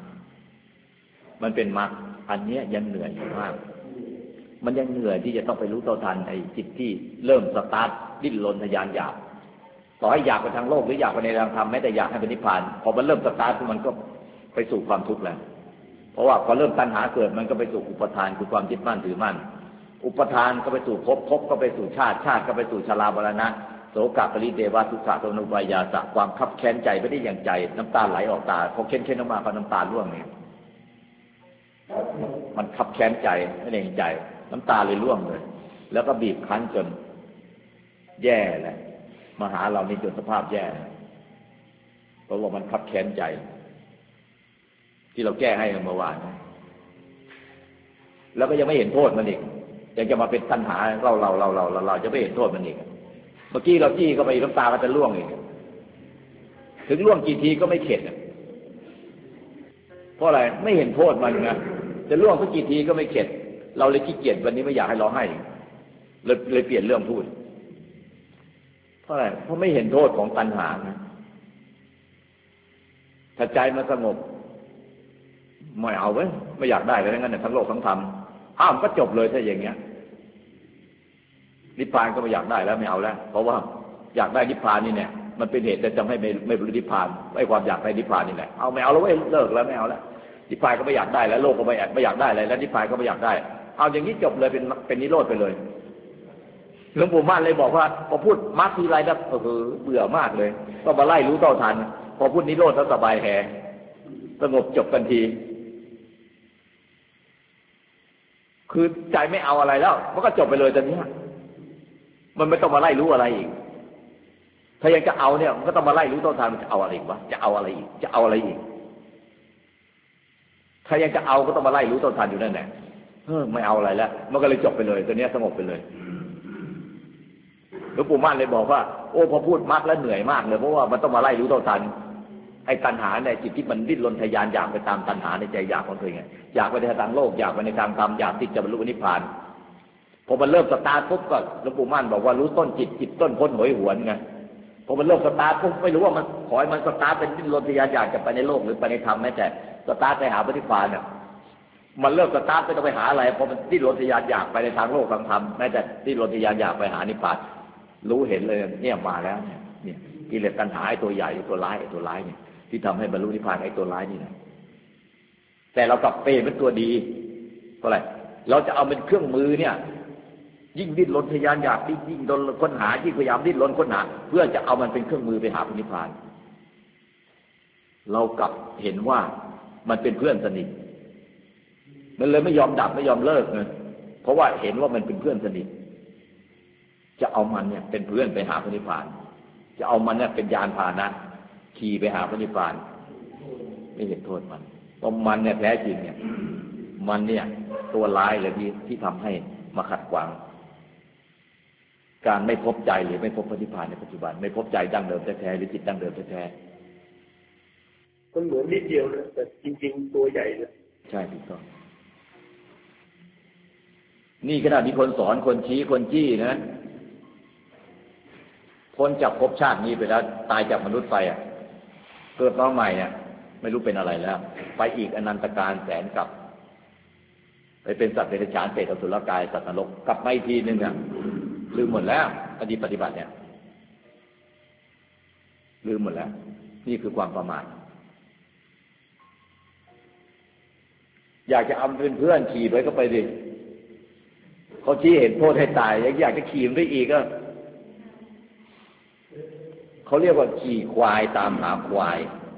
อันนี้ยังเหนื่อยมากมันยังเหนื่อยที่จะต้องไปรู้เท่าทันไอ้จิตที่เริ่มสตาร์ทดิ้นรนทะยานอยากต่อให้อยากไปทางโลกหรืออยากไปในทางธรรมแม้แต่อยากให้เป็นนิพพานพอมันเริ่มสตาร์ทมันก็ไปสู่ความทุกข์แล้วเพราะว่าพอเริ่มตัณหาเกิดมันก็ไปสู่อุปทานคือความยึดมั่นถือมั่นอุปทานก็ไปสู่ภพก็ไปสู่ชาติก็ไปสู่ชรามรณะโสกปริเทวทุกขโทมนัสอุปายาสะความคับแค้นใจไม่ได้อย่างใจน้ำตาไหลออกตาพอเค้นออกมาก็น้ำตาร่วงเนี่ยมันคับแค้นใจไม่ได้อย่างใจน้ำตาเลยร่วงเลยแล้วก็บีบคั้นจนแย่เลยมาหาเรานี่จนสภาพแย่เพราะว่ามันคับแค้นใจที่เราแก้ให้เมื่อวานแล้วก็ยังไม่เห็นโทษมันอีกยังจะมาเป็นตัณหาเราจะไม่เห็นโทษมันอีกเมื่อกี้เราจี้เข้าไปน้ำตาก็จะร่วงอีกถึงร่วงกี่ทีก็ไม่เข็ดเพราะอะไรไม่เห็นโทษมันไงจะร่วงสักกี่ทีก็ไม่เข็ดเราเลยขี้เกียจวันนี้ไม่อยากให้ร้องไห้เลยเปลี่ยนเรื่องพูดเพราะอะไรเพราะไม่เห็นโทษของตัณหานะถ้าใจมันสงบไม่เอาเว้ยไม่อยากได้เลยงั้นทั้งโลกทั้งธรรมก็จบเลยถ้าอย่างเงี้ยนิพพานก็ไม่อยากได้แล้วไม่เอาแล้วเพราะว่าอยากได้นิพพานนี่เนี่ยมันเป็นเหตุจะให้ไม่บรรลุนิพพานไอ้ความอยากได้นิพพานนี่แหละไม่เอาแล้วเว้ยเลิกแล้วไม่เอาแล้วนิพพานก็ไม่อยากได้แล้วโลกก็ไม่อยากได้อะไรแล้วนิพพานก็ไม่อยากได้เอาอย่างนี้จบเลยเป็นนิโรธไปเลยหลวงปู่มั่นเลยบอกว่าพอพูดมรรคทีไรแล้วเบื่อมากเลยก็มาไล่รู้เท่าทันพอพูดนิโรธแล้วสบายแหสงบจบกันทีคือใจไม่เอาอะไรแล้วมันก็จบไปเลยตอนนี้มันไม่ต้องมาไล่รู้อะไรอีกถ้ายังจะเอาเนี่ยมันก็ต้องมาไล่รู้เท่าทันมันจะเอาอะไรอีกวะจะเอาอะไรอีกถ้ายังจะเอาก็ต้องมาไล่รู้เท่าทันอยู่นั่นแหละไม่เอาอะไรแล้วมันก็เลยจบไปเลยตอนนี้สงบไปเลยหลวงปู่มั่นเลยบอกว่าโอ้พอพูดมากแล้วเหนื่อยมากเลยเพราะว่ามันต้องมาไล่รู้เท่าทันไอ้ตัณหาในจิตที่มันดิ้นรนทะยานอยากไปตามตัณหาในใจอยากของตัวเองอยากไปในทางโลกอยากไปในทางธรรมอยากที่จะบรรลุนิพพานพอมันเริ่มสตาร์ทปุ๊บก็หลวงปู่มั่นบอกว่ารู้ต้นจิตต้นพ้นหวยหวนไงพอมันเริ่มสตาร์ทปุ๊บไม่รู้ว่ามันขอให้มันสตาร์ทเป็นดิ้นรนทะยานอยากจะไปในโลกหรือไปในธรรมแม้แต่สตาร์ทไปหาพระนิพพานเนี่ยมันเริ่มสตาร์ทไม่ต้องไปหาอะไรพอมันดิ้นรนทะยานอยากไปในทางโลกทางธรรมแม้แต่ดิ้นรนทะยานอยากไปหานิพพานรู้เห็นเลยเนี่ยมาแล้วเนี่ยกิเลสตัณหาไอ้ตัวใหญ่ตัวร้ายเนี่ยที่ทำให้บรรลุนิพพานไอ้ตัวร้ายนี่นะแต่เรากลับเปลี่ยนเป็นตัวดีเพราะอะไรเราจะเอาเป็นเครื่องมือเนี่ยยิ่งดิ้นรนทะยานอยากยิ่งดิ้นรนค้นหายิ่งพยายามดิ้นรนค้นหาเพื่อจะเอามันเป็นเครื่องมือไปหาพระนิพพานเรากลับเห็นว่ามันเป็นเพื่อนสนิทมันเลยไม่ยอมดับไม่ยอมเลิกไงเพราะว่าเห็นว่ามันเป็นเพื่อนสนิทจะเอามันเนี่ยเป็นเพื่อนไปหาพระนิพพานจะเอามันเนี่ยเป็นยานพาหนะขี่ไปหาพระนิพพานไม่เห็นโทษมันเพราะมันเนี่ยแท้จริงเนี่ยมันเนี่ยตัวร้ายเลยที่ทำให้มาขัดขวางการไม่พบใจหรือไม่พบพระนิพพานในปัจจุบันไม่พบใจดั้งเดิมแท้ๆหรือจิตดั้งเดิมแท้ๆมันเหมือนนิดเดียวนะแต่จริงๆตัวใหญ่นะใช่ถูกต้องนี่ขนาดมีคนสอนคนชี้คนจี้นะพ้นจากภพชาตินี้ไปแล้วตายจากมนุษย์ไปเกิดมาใหม่เนี่ยไม่รู้เป็นอะไรแล้วไปอีกอนันตการแสนกับไปเป็นสัตว์เดรัจฉานเปรตอสุรกายสัตว์นรกกลับมาอีกทีนึงลืมหมดแล้วอดีตปฏิบัติเนี่ยลืมหมดแล้วนี่คือความประมาทอยากจะเอาเป็นเพื่อนขี่ไปก็ไปดิเขาชี้เห็นโทษให้ตายอยากจะขี่มันได้อีกก็เขาเรียกว่าขี่ควายตามหาควาย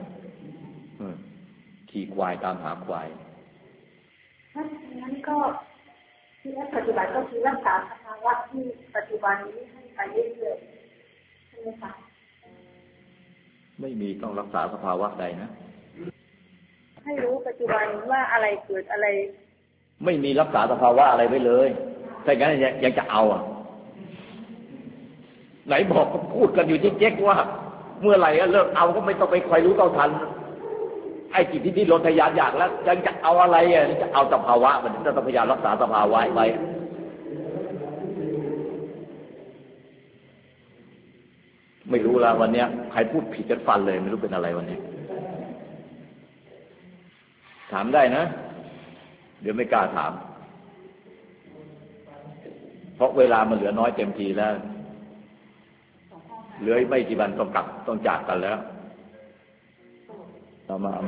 ขี่ควายตามหาควายงั้นก็ที่ปฏิบัติก็คือรักษาสภาวะที่ปัจจุบันนี้ให้ไปเรื่อยๆใช่ไหมคะไม่มีต้องรักษาสภาวะใดนะให้รู้ปัจจุบันว่าอะไรเกิดอะไรไม่มีรักษาสภาวะอะไรไว้เลยถ้าอย่างนั้นยังจะเอาไหนบอกก็พูดกันอยู่เจ๊กๆว่าเมื่อไหร่เลิกเอาก็ไม่ต้องไปคอยรู้เท่าทันไอ้จิตที่ดิ้นรนทะยานอยากแล้วยังจะเอาอะไรจะเอาสภาวะมันจะต้องพยายามรักษาสภาวะไว้ไม่รู้ละวันนี้ใครพูดผิดกันฟันเลยไม่รู้เป็นอะไรวันนี้ถามได้นะเดี๋ยวไม่กล้าถามเพราะเวลามันเหลือน้อยเต็มทีแล้วเหลือไม่กี่วันต้องกลับต้องจากกันแล้วเอามา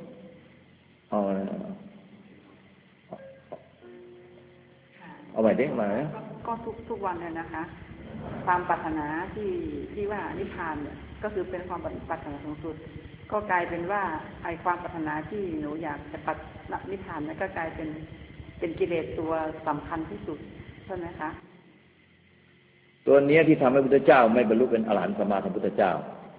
เอาใหม่ดิมาก็ทุกวันเลยนะคะความปรารถนาที่ว่านิพพานเนี่ยก็คือเป็นความปรารถนาสูงสุดก็กลายเป็นว่าไอ้ความปรารถนาที่หนูอยากจะปัดนิพพานนั้นก็กลายเป็นกิเลสตัวสำคัญที่สุดใช่ไหมคะตัวนี้ที่ทำให้พุทธเจ้าไม่บรรลุเป็นอรหันต์สัมมาสัมพุทธเจ้า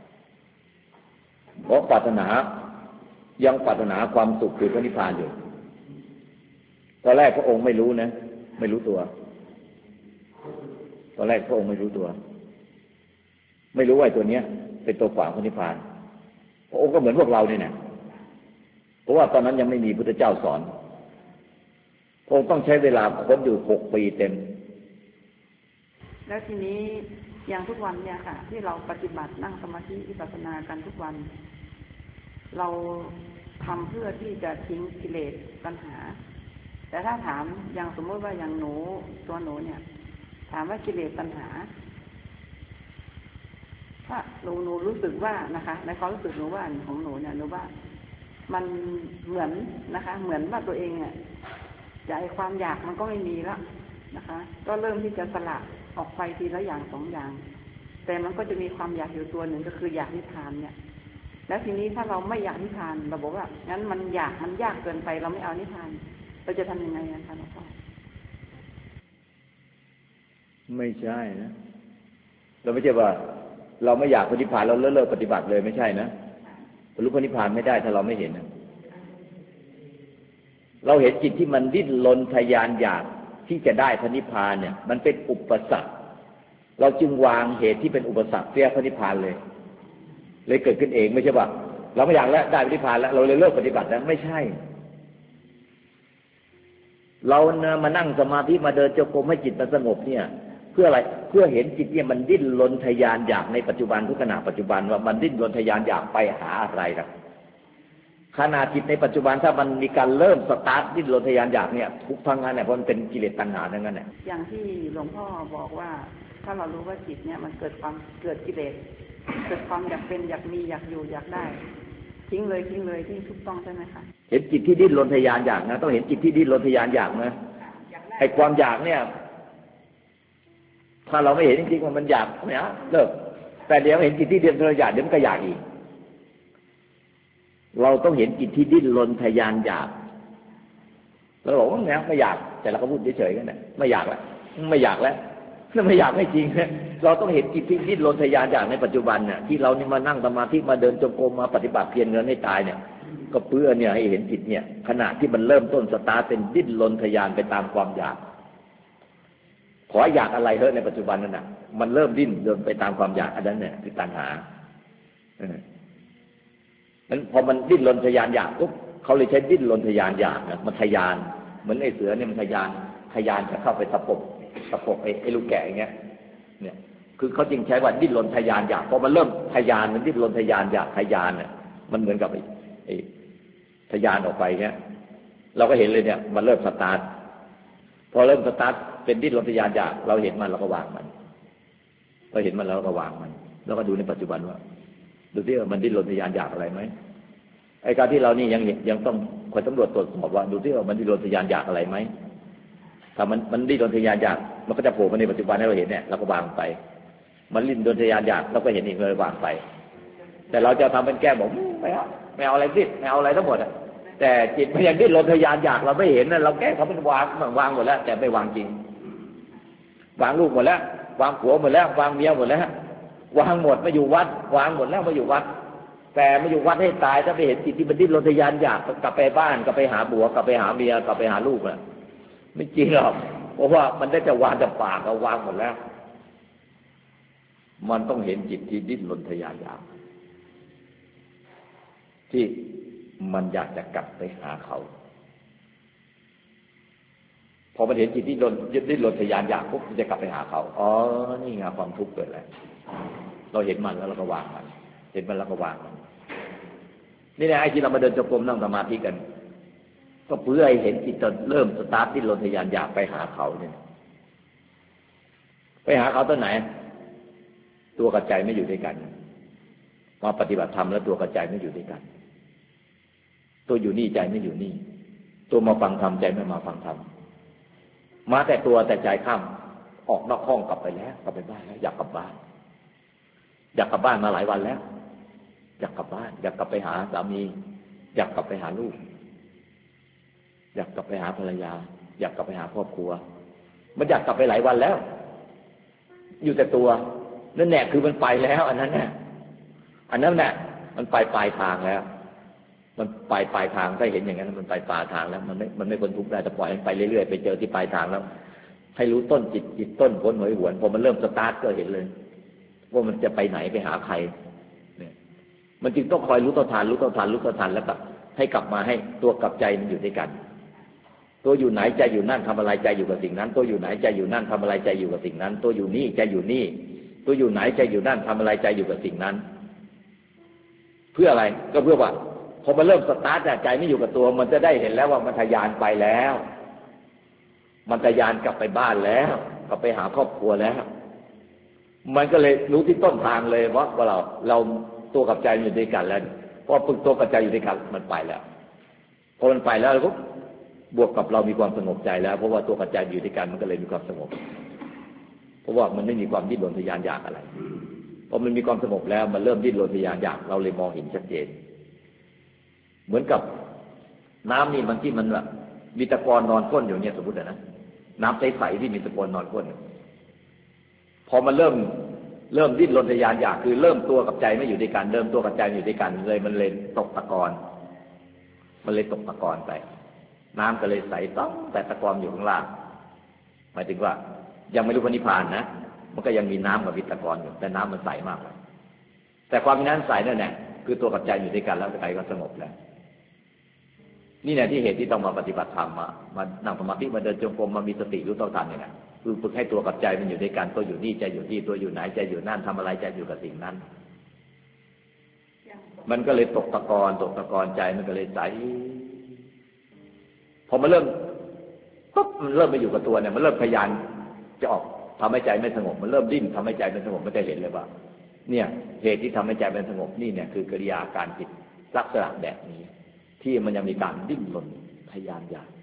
เพราะปรารถนายังปรารถนาความสุขคือพระนิพพานอยู่ตอนแรกพระองค์ไม่รู้นะไม่รู้ตัวตอนแรกพระองค์ไม่รู้ตัวไม่รู้ว่าตัวเนี้ยเป็นตัวขวางพระนิพพานพระองค์ก็เหมือนพวกเราเนี่ยนะเพราะว่าตอนนั้นยังไม่มีพุทธเจ้าสอนพระองค์ต้องใช้เวลาค้นอยู่6 ปีเต็มแล้วทีนี้อย่างทุกวันเนี่ยค่ะที่เราปฏิบัตินั่งสมาธิวิปัสสนากันทุกวันเราทำเพื่อที่จะทิ้งกิเลสปัญหาแต่ถ้าถามอย่างสมมติว่าอย่างหนูตัวหนูเนี่ยถามว่ากิเลสปัญหาถ้าหนูรู้สึกว่านะคะในความรู้สึกหนูว่าของหนูเนี่ยหนูว่ามันเหมือนนะคะเหมือนว่าตัวเองเนี่ยใจความอยากมันก็ไม่มีแล้วนะคะก็เริ่มที่จะสละออกไปทีละอย่าง2 อย่างแต่มันก็จะมีความอยากอยู่ตัวหนึ่งก็คืออยากนิพพานเนี่ยแล้วทีนี้ถ้าเราไม่อยากนิพพานเราบอกว่างั้นมันยากเกินไปเราไม่เอานิพพานเราจะทำยังไงคะหลวงพ่อไม่ใช่นะเราไม่ใช่ว่าเราไม่อยากปฏิบัติเราเลิกปฏิบัติเลยไม่ใช่นะบรรลุพระนิพพานไม่ได้ถ้าเราไม่เห็นนะเราเห็นจิตที่มันดิ้นรนทะยานอยากที่จะได้พระนิพพานเนี่ยมันเป็นอุปสรรคเราจึงวางเหตุที่เป็นอุปสรรคเสียพระนิพพานเลยเกิดขึ้นเองไม่ใช่ว่าเราไม่อยากแล้วได้พระนิพพานแล้วเราเลยเลิกปฏิบัติแล้วไม่ใช่เราเนี่ยมานั่งสมาธิมาเดินจงกรมให้จิตมันสงบเนี่ยเพื่ออะไรเพื่อเห็นจิตเนี่ยมันดิ้นรนทะยานอยากในปัจจุบันทุกขณะปัจจุบันว่ามันดิ้นรนทะยานอยากไปหาอะไรครับขณะจิตในปัจจุบันถ้ามันมีการเริ่มสตาร์ทดิ้นรนทะยานอยากเนี่ยทุกทั้งนั้นเนี่ยเพราะมันเป็นกิเลสตัณหาทั้งนั้นเนี่ยอย่างที่หลวงพ่อบอกว่าถ้าเรารู้ว่าจิตเนี่ยมันเกิดกิเลสเกิดความอยากเป็นอยากมีอยากอยู่อยากได้ทิ้งเลยที่ถูกต้องใช่ไหมคะเห็นจิตที่ดิ้นรนทะยานอยากนะต้องเห็นจิตที่ดิ้นรนทะยานอยากนะไอ้ความอยากเนี่ยถ้าเราไม่เห็นจริงๆว่ามันอยากเนี่ยเลิกแต่เดี๋ยวเห็นจิตที่ดิ้นรนทะยานอยากเดี๋ยวมันก็อยากอีกเราต้องเห็นจิตที่ดิ้นรนทะยานอยากเราบอกว่าไงไม่อยากแต่เราก็พูดเฉยๆกันนะไม่อยากแล้วไม่อยากแล้วนั่นไม่อยากไม่จริงเราต้องเห็นจิตที่ดิ้นรนทะยานอยากในปัจจุบันเนี่ยที่เรานี่มานั่งสมาธิมาเดินจงกรมมาปฏิบัติเพียรเงินให้ตายเนี่ยก็เพื่อเนี่ยให้เห็นจิตเนี่ยขณะที่มันเริ่มต้นสตาร์ทเป็นดิ้นรนทะยานไปตามความอยากขออยากอะไรเถอะในปัจจุบันนั่นน่ะมันเริ่มดิ้นรนไปตามความอยากอันนั้นเนี่ยคือตัณหานั้นพอมันดิ้นรนทะยานอยากปุ๊บเขาเลยใช้ดิ้นรนทะยานอยากนะมันทะยานเหมือนไอ้เสือเนี่ยมันทะยานจะเข้าไปตะปบไอ้ลูกแกะอย่างเงี้ยเนี่ยคือเขาจึงใช้ว่าดิ้นรนทะยานอยากพอมันเริ่มทะยานมันดิ้นรนทะยานอยากทะยานเนี่ยมันเหมือนกับไอ้ทะยานออกไปเงี้ยเราก็เห็นเลยเนี่ยมันเริ่มสตาร์ทพอเริ่มสตาร์ทเป็นดิ้นรนทะยานอยากเราเห็นมันเราก็วางมันเราเห็นมันแล้วเราก็วางมันแล้วก็ดูในปัจจุบันว่าดูที่มันดิ้นรนทะยานอยากอะไรไหมไอ้การที่เรานี่ยังต้องคอยสำรวจตรวจสอบว่าดูที่มันดิ้นรนทะยานอยากอะไรไหมถ้ามันดิ้นรนทะยานอยากมันก็จะโผล่มาในปัจจุบันให้เราเห็นเนี่ยเราก็วางไปมันดิ้นรนทะยานอยากเราก็เห็นอีกเลยวางไปแต่เราจะทำเป็นแก้บอกไม่เอาอะไรดิ้นไม่เอาอะไรทั้งหมดอ่ะแต่จิตมันยังดิ้นรนทะยานอยากเราไม่เห็นนะเราแก้เขาเป็นวางหมดแล้วแต่ไม่วางจริงวางลูกหมดแล้ววางผัวหมดแล้ววางเมียหมดแล้ววางหมดมาอยู่วัดวางหมดแล้วมาอยู่วัดแต่มาอยู่วัดให้ตายถ้าไปเห็นจิตที่มันดิ้นรนทะยานอยากกลับไปบ้านกลับไปหาผัวกลับไปหาเมียกลับไปหาลูกน่ะไม่จริงหรอกเพราะว่ามันได้จะวางแต่ปากเอาวางหมดแล้วมันต้องเห็นจิตที่ดิ้นรนทะยานอยากที่มันอยากจะกลับไปหาเขาพอมันเห็นจิตที่ดิ้นรนทะยานอยากปุ๊บมันจะกลับไปหาเขาอ๋อนี่ไงความทุกข์เกิดแล้วเราเห็นมันแล้วเราก็วางมันเห็นมันแล้วก็วางมันนี่แหละไอ้ที่เรามาเดินจงกรมนั่งสมาธิกันก็เพื่อให้เห็นจิตจนเริ่มสตาร์ทดิ้นรนทะยานอยากไปหาเขาเนี่ยไปหาเขาตอนไหนตัวกับใจไม่อยู่ด้วยกันมาปฏิบัติธรรมแล้วตัวกับใจไม่อยู่ด้วยกันตัวอยู่นี่ใจไม่อยู่นี่ตัวมาฟังธรรมใจไม่มาฟังธรรมมาแต่ตัวแต่ใจข้ามออกนอกห้องกลับไปแล้วกลับไปบ้านแล้วอยากกลับบ้านอยากกลับบ้านมาหลายวันแล้วอยากกลับบ้านอยากกลับไปหาสามีอยากกลับไปหาลูกอยากกลับไปหาภรรยาอยากกลับไปหาครอบครัวมันอยากกลับไปหลายวันแล้วอยู่แต่ตัวนั่นแหละคือมันไปแล้วอันนั้นน่ะมันไปปลายทางแล้วมันปลายทางถ้าเห็นอย่างนั้นมันไปปลายทางแล้วมันไม่พ้นทุกข์ได้แต่ปล่อยมันไปเรื่อยๆไปเจอที่ปลายทางแล้วให้รู้ต้นจิตต้นผลหวยหวนพอมันเริ่มสตาร์ทก็เห็นเลยว่ามันจะไปไหนไปหาใครเนี่ยมันจึงต้องคอยรู้ต่อทานแล้วก็ให้กลับมาให้ตัวกับใจมันอยู่ด้วยกันตัวอยู่ไหนใจอยู่นั่นทำอะไรใจอยู่กับสิ่งนั้นตัวอยู่ไหนใจอยู่นั่นทำอะไรใจอยู่กับสิ่งนั้นตัวอยู่นี่ใจอยู่นี่ตัวอยู่ไหนใจอยู่นั่นทำอะไรใจอยู่กับสิ่งนั้นเพื่ออะไรก็เพื่อว่าพอมันเริ่มสตาร์ทใจไม่อยู่กับตัวมันจะได้เห็นแล้วว่ามันทะยานไปแล้วมันทะยานกลับไปบ้านแล้วกลับไปหาครอบครัวแล้วมันก็เลยรู้ที่ต้นทางเลยว่าเราตัวกับใจอยู่ด้วยกันแล้วพอฝึกตัวกับใจอยู่ด้วยกันมันไปแล้วพอมันไปแล้วก็บวกกับเรามีความสงบใจแล้วเพราะว่าตัวกับใจอยู่ด้วยกันมันก็เลยมีความสงบเพราะว่ามันไม่มีความดิ้นรนทะยานอยากอะไรพอมันมีความสงบแล้วมันเริ่มดิ้นรนทะยานอยากเราเลยมองเห็นชัดเจนเหมือนกับน้ำนี่มันที่มันแบบมีตะกอนนอนก้นอยู่เนี่ยสมมตินะน้ำใสๆที่มีตะกอนนอนก้นพอมันเริ่มดิ้นรนทะยานอยากคือเริ่มตัวกับใจไม่อยู่ด้วยกันเริ่มตัวกับใจอยู่ด้วยกันเลยมันเลยตกตะกอนมันเลยตกตะกอนไปน้ำก็เลยใสต้องแต่ตะกอนอยู่ข้างล่างหมายถึงว่ายังไม่รู้พระนิพพานนะมันก็ยังมีน้ำกับวิตะกอนอยู่แต่น้ำมันใสมากเลยแต่ความมีน้ำใสนั่นแหละคือตัวกับใจอยู่ด้วยกันแล้วใจก็สงบแล้วนี่แหละที่เหตุที่ต้องมาปฏิบัติธรรมมานั่งสมาธิมาเดินจงกรมมามีสติรู้เท่าทันเนี่ยคือฝึกให้ตัวกับใจมันอยู่ด้วยกันตัวอยู่นี่ใจอยู่ที่ตัวอยู่ไหนใจอยู่นั่นทำอะไรใจอยู่กับสิ่งนั้นมันก็เลยตกตะกอนใจมันก็เลยใสพอมันเริ่มปุ๊บมันเริ่มไปอยู่กับตัวเนี่ยมันเริ่มพยายามจะออกทำให้ใจไม่สงบมันเริ่มดิ้นทำให้ใจไม่สงบมันจะเห็นเลยว่าเนี่ยเหตุที่ทำให้ใจเป็นสงบนี่เนี่ยคือกริยาการจิตลักษณะแบบนี้ที่มันยังมีการดิ้นรนทะยานอยาก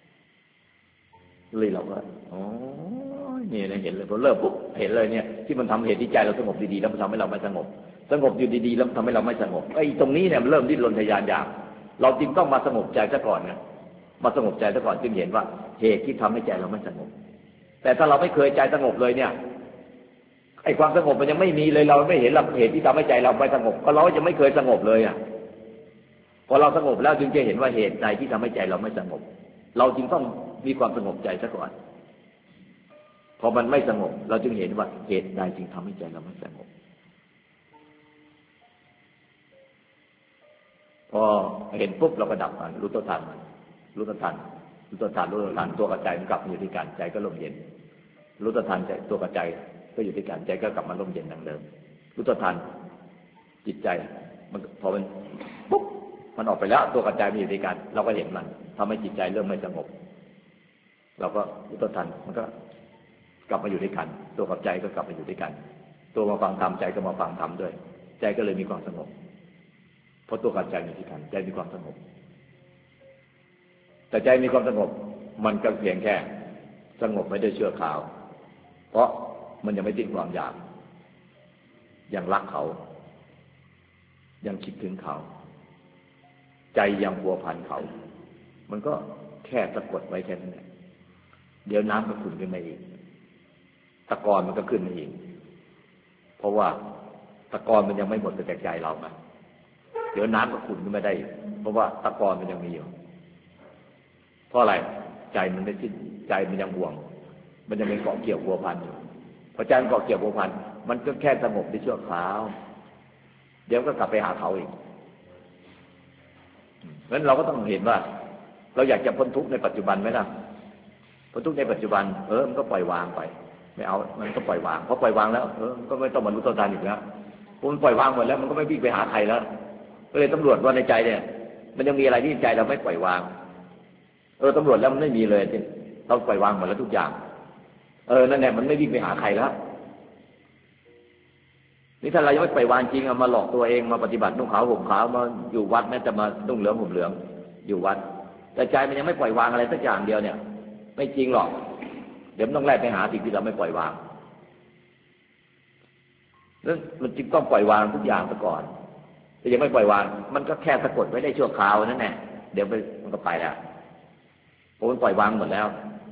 เลยเราก็อ๋อนี่นะเห็นเลยพอเริ่มปุ๊บเห็นเลยเนี่ยที่มันทำเหตุที่ใจเราสงบดีๆแล้วมันทำให้เราไม่สงบสงบอยู่ดีๆแล้วทำให้เราไม่สงบไอ้ตรงนี้เนี่ยมันเริ่มดิ้นรนทะยานอยากเราจึงต้องมาสงบใจซะก่อนนะมาสงบใจซะก่อนจึงเห็นว่าเหตุที่ทำให้ใจเราไม่สงบแต่ถ้าเราไม่เคยใจสงบเลยเนี่ยไอ้ความสงบมันยังไม่มีเลยเราไม่เห็นหลักเหตุที่ทำให้ใจเราไม่สงบก็เราจะไม่เคยสงบเลยอ่ะพอเราสงบแล้วจึงจะเห็นว่าเหตุใดที่ทำให้ใจเราไม่สงบเราจึงต้องมีความสงบใจซะก่อนพอมันไม่สงบเราจึงเห็นว่าเหตุใดจึงทำให้ใจเราไม่สงบพอเห็นปุ๊บเราก็ดับมันรู้ตัวทันรู้ตัวทันรู้ตัวทันรู้ตัวทันตัวกับใจมันกลับมาอยู่ที่กันใจก็ลมเย็นรู้ตัวทันใจตัวกับใจก็อยู่ที่กันใจก็กลับมาลมเย็นดังเดิมรู้ตัวทันจิตใจมันพอมันปุ๊บมันออกไปแล้วตัวกับใจมันอยู่ที่กันเราก็เห็นมันทำให้จิตใจเริ่มไม่สงบเราก็รู้ตัวทันมันก็กลับมาอยู่ด้วยกันตัวกับใจก็กลับมาอยู่ด้วยกันตัวมาฟังธรรมใจก็มาฟังธรรมด้วยใจก็เลยมีความสงบเพราะตัวกับใจอยู่ที่กันใจมีความสงบแต่ใจมีความสงบมันก็เพียงแค่สงบไม่ได้ชั่วคราวเพราะมันยังไม่สิ้นความอยากยังรักเขายังคิดถึงเขาใจยังพัวพันเขามันก็แค่สะกดไว้แค่นั้นเดี๋ยวน้ำก็ขุ่นขึ้นมาอีกตะกอนมันก็ขึ้นมาอีกเพราะว่าตะกอนมันยังไม่หมดไปจากใจเราไงเดี๋ยวน้ำก็ขุ่นขึ้นมาได้เพราะว่าตะกอนมันยังมีอยู่เพราะอะไรใจมันไม่สิ้นใจมันยังห่วงมันยังเป็นเกาะเกี่ยวพัวพันอยู่พอใจมันเกาะเกี่ยวพัวพันมันก็แค่สงบในชั่วคราวเดี๋ยวก็กลับไปหาเขาอีกงั้นเราก็ต้องเห็นว่าเราอยากจะพ้นทุกข์ในปัจจุบันไหมล่ะพ้นทุกข์ในปัจจุบันมันก็ปล่อยวางไปไม่เอามันก็ปล่อยวางเพราะปล่อยวางแล้วก็ไม่ต้องมารู้ตัวทันอีกแล้วพอมันปล่อยวางหมดแล้วมันก็ไม่วิ่งไปหาใครแล้วก็เลยตำรวจว่าในใจเนี่ยมันยังมีอะไรที่ใจเราไม่ปล่อยวางตำรวจแล้วมันไม่มีเลยเราปล่อยวางหมดแล้วทุกอย่างนั่นแหละมันไม่วิ่งไปหาใครแล้วนี่ถ้าเรายังไม่ปล่อยวางจริงมาหลอกตัวเองมาปฏิบัตินุ่งขาวห่มขาวมาอยู่วัดแม้แต่มานุ่งเหลืองห่มเหลืองอยู่วัดแต่ใจมันยังไม่ปล่อยวางอะไรสักอย่างเดียวเนี่ยไม่จริงหรอกเดี๋ยวมันต้องแล่ไปหาสิ่งที่เราไม่ปล่อยวางนั่นมันจึงต้องปล่อยวางทุกอย่างซะก่อนแต่ยังไม่ปล่อยวางมันก็แค่สะกดไว้ได้ชั่วคราวนั่นแหละเดี๋ยวมันก็ไปแล้วพอมันปล่อยวางหมดแล้ว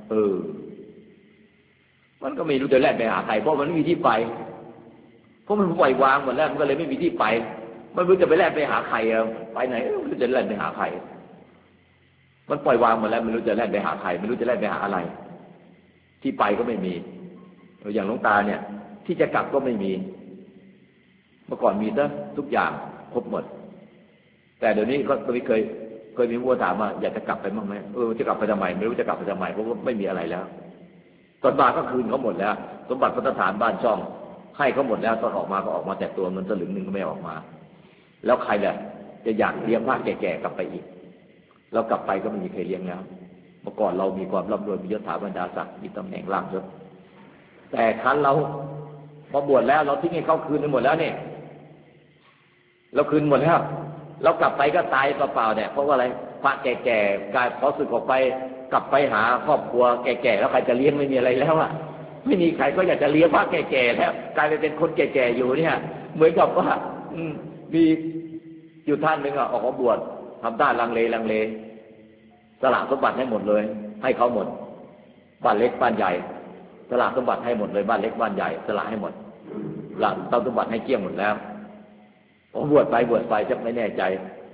มันก็ไม่รู้จะแล่ไปหาใครเพราะมันไม่มีที่ไปเพราะมันปล่อยวางหมดแล้วมันก็เลยไม่มีที่ไปมันไม่รู้จะไปแล่ไปหาใครไปไหนไม่รู้จะแล่ไปหาใครมันปล่อยวางหมดแล้วไม่รู้จะแล่ไปหาใครไม่รู้จะแล่ไปหาอะไรที่ไปก็ไม่มีอย่างหลวงตาเนี่ยที่จะกลับก็ไม่มีเมื่อก่อนมีซะทุกอย่างครบหมดแต่เดี๋ยวนี้ก็เคยมีผู้ถามว่าอยากจะกลับไปบ้างไหมจะกลับไปทำไมไม่รู้จะกลับไปทำไมเพราะว่าไม่มีอะไรแล้วตอนมาก็คืนเขาหมดแล้วสมบัติพัฒฐานบ้านช่องให้เขาหมดแล้วตอนออกมาก็ออกมาแต่ตัวเงินสลึงนึงก็ไม่ออกมาแล้วใครแหละจะอยากเลี้ยงพระแก่ๆกลับไปอีกเรากลับไปก็ไม่มีใครเลี้ยงแล้วเมื่อก่อนเรามีความร่ำรวยมียศถาบรรดาศักดิ์มีตำแหน่งร่ำยศแต่ครั้นเราพอบวชแล้วเราทิ้งให้เขาคืนไปหมดแล้วเนี่ยเราคืนหมดแล้วเรากลับไปก็ตายเปล่าๆเนี่ยเพราะว่าอะไรพระแก่ๆกายพอสึกออกไปกลับไปหาครอบครัวแก่ๆแล้วใครจะเลี้ยงไม่มีอะไรแล้วอ่ะไม่มีใครก็อยากจะเลี้ยงพระแก่ๆแล้วกลายไปเป็นคนแก่ๆอยู่เนี่ยเหมือนกับว่ามีอยู่ท่านหนึ่งออกมาบวชทำด้านลังเลสละสมบัติให้หมดเลยให้เขาหมดบ้านเล็กบ้านใหญ่สละสมบัติให้หมดเลยบ้านเล็กบ้านใหญ่สละให้หมดละเต้าสมบัติให้เกลี้ยงหมดแล้วผมบวชไปจะไม่แน่ใจ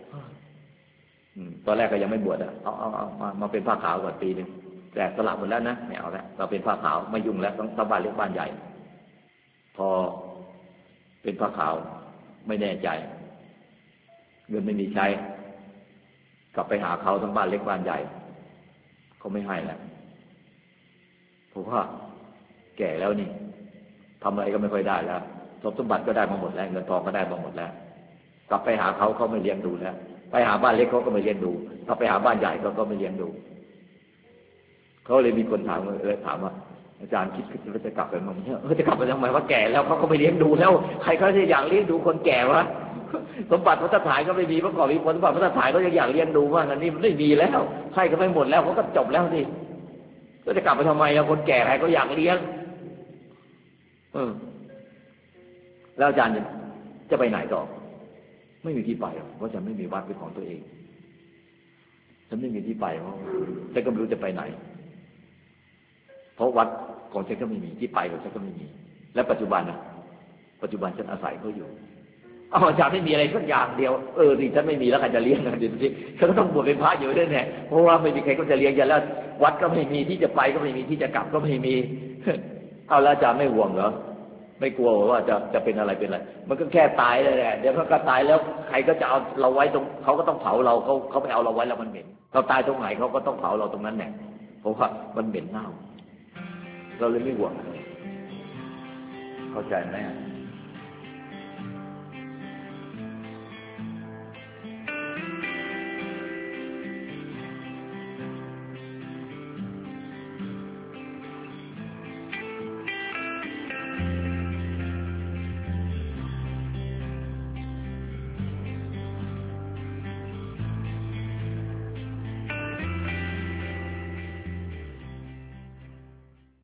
ตอนแรกก็ยังไม่บวชเอามาเป็นผ้าขาวก่อนปีนึงแต่สละหมดแล้วนะไม่เอาแล้วเราเป็นผ้าขาวไม่ยุ่งแล้วต้องบ้านเล็กบ้านใหญ่พอเป็นผ้าขาวไม่แน่ใจเงินไม่มีใช้กลับไปหาเขาทั้งบ้านเล็กบ้านใหญ่เขาไม่ให้แล้วเพราะว่าแก่แล้วนี่ทำอะไรก็ไม่ค่อยได้แล้วสมบัติก็ได้มาหมดแล้วเงินทองก็ได้มาหมดแล้วกลับไปหาเขาไม่เลี้ยงดูแล้วไปหาบ้านเล็กเขาก็ไม่เลี้ยงดูถ้าไปหาบ้านใหญ่เขาก็ไม่เลี้ยงดูเขาเลยมีคนถามว่าอาจารย์คิดว่าจะกลับไปมั้งเนี่ยจะกลับไปทำไมว่าแก่แล้วเขาก็ไม่เลี้ยงดูแล้วใครเขาจะอยากเลี้ยงดูคนแก่วะสมบัติพระสถานก็ไม่มีเมื่อก่อนมีผลสมบัติพระสถานก็ยังอยากเลี้ยงดูว่างั้นนี่มันไม่มีแล้วใครก็ไม่หมดแล้วเขาก็จบแล้วสิก็จะกลับไปทำไมแล้วคนแก่ใครก็อยากเลี้ยงแล้วอาจารย์จะไปไหนต่อไม่มีที่ไปเพราะฉันไม่มีวัดเป็นของตัวเองฉันไม่มีที่ไปเพราะฉันก็ไม่รู้จะไปไหนเพราะวัดของฉันก็ไม่มีที่ไปของฉันก็ไม่มีและปัจจุบันนะปัจจุบันฉันอาศัยเขาอยู่อาจารย์ไม่มีอะไรสักอย่างเดียวสิฉันไม่มีแล้วใครจะเลี้ยงนะเดี๋ยวสิฉันก็ต้องบวชเป็นพระอยู่ด้วยเนี่ยเพราะว่าไม่มีใครก็จะเลี้ยงฉันแล้ววัดก็ไม่มีที่จะไปก็ไม่มีที่จะกลับก็ไม่มีเอาแล้วอาจารย์ไม่ห่วงเหรอไม่กลัวว่าจะเป็นอะไรเป็นอะไรมันก็แค่ตายเลยแหละเดี๋ยวเขาก็ตายแล้วใครก็จะเอาเราไว้ตรงเขาก็ต้องเผาเราเขาไปเอาเราไว้แล้วมันเหม็นเราตายตรงไหนเขาก็ต้องเผาเราตรงนั้นแหละเพราะว่ามันเหม็นเน่าเราเลยไม่ห่วงเข้าใจไหม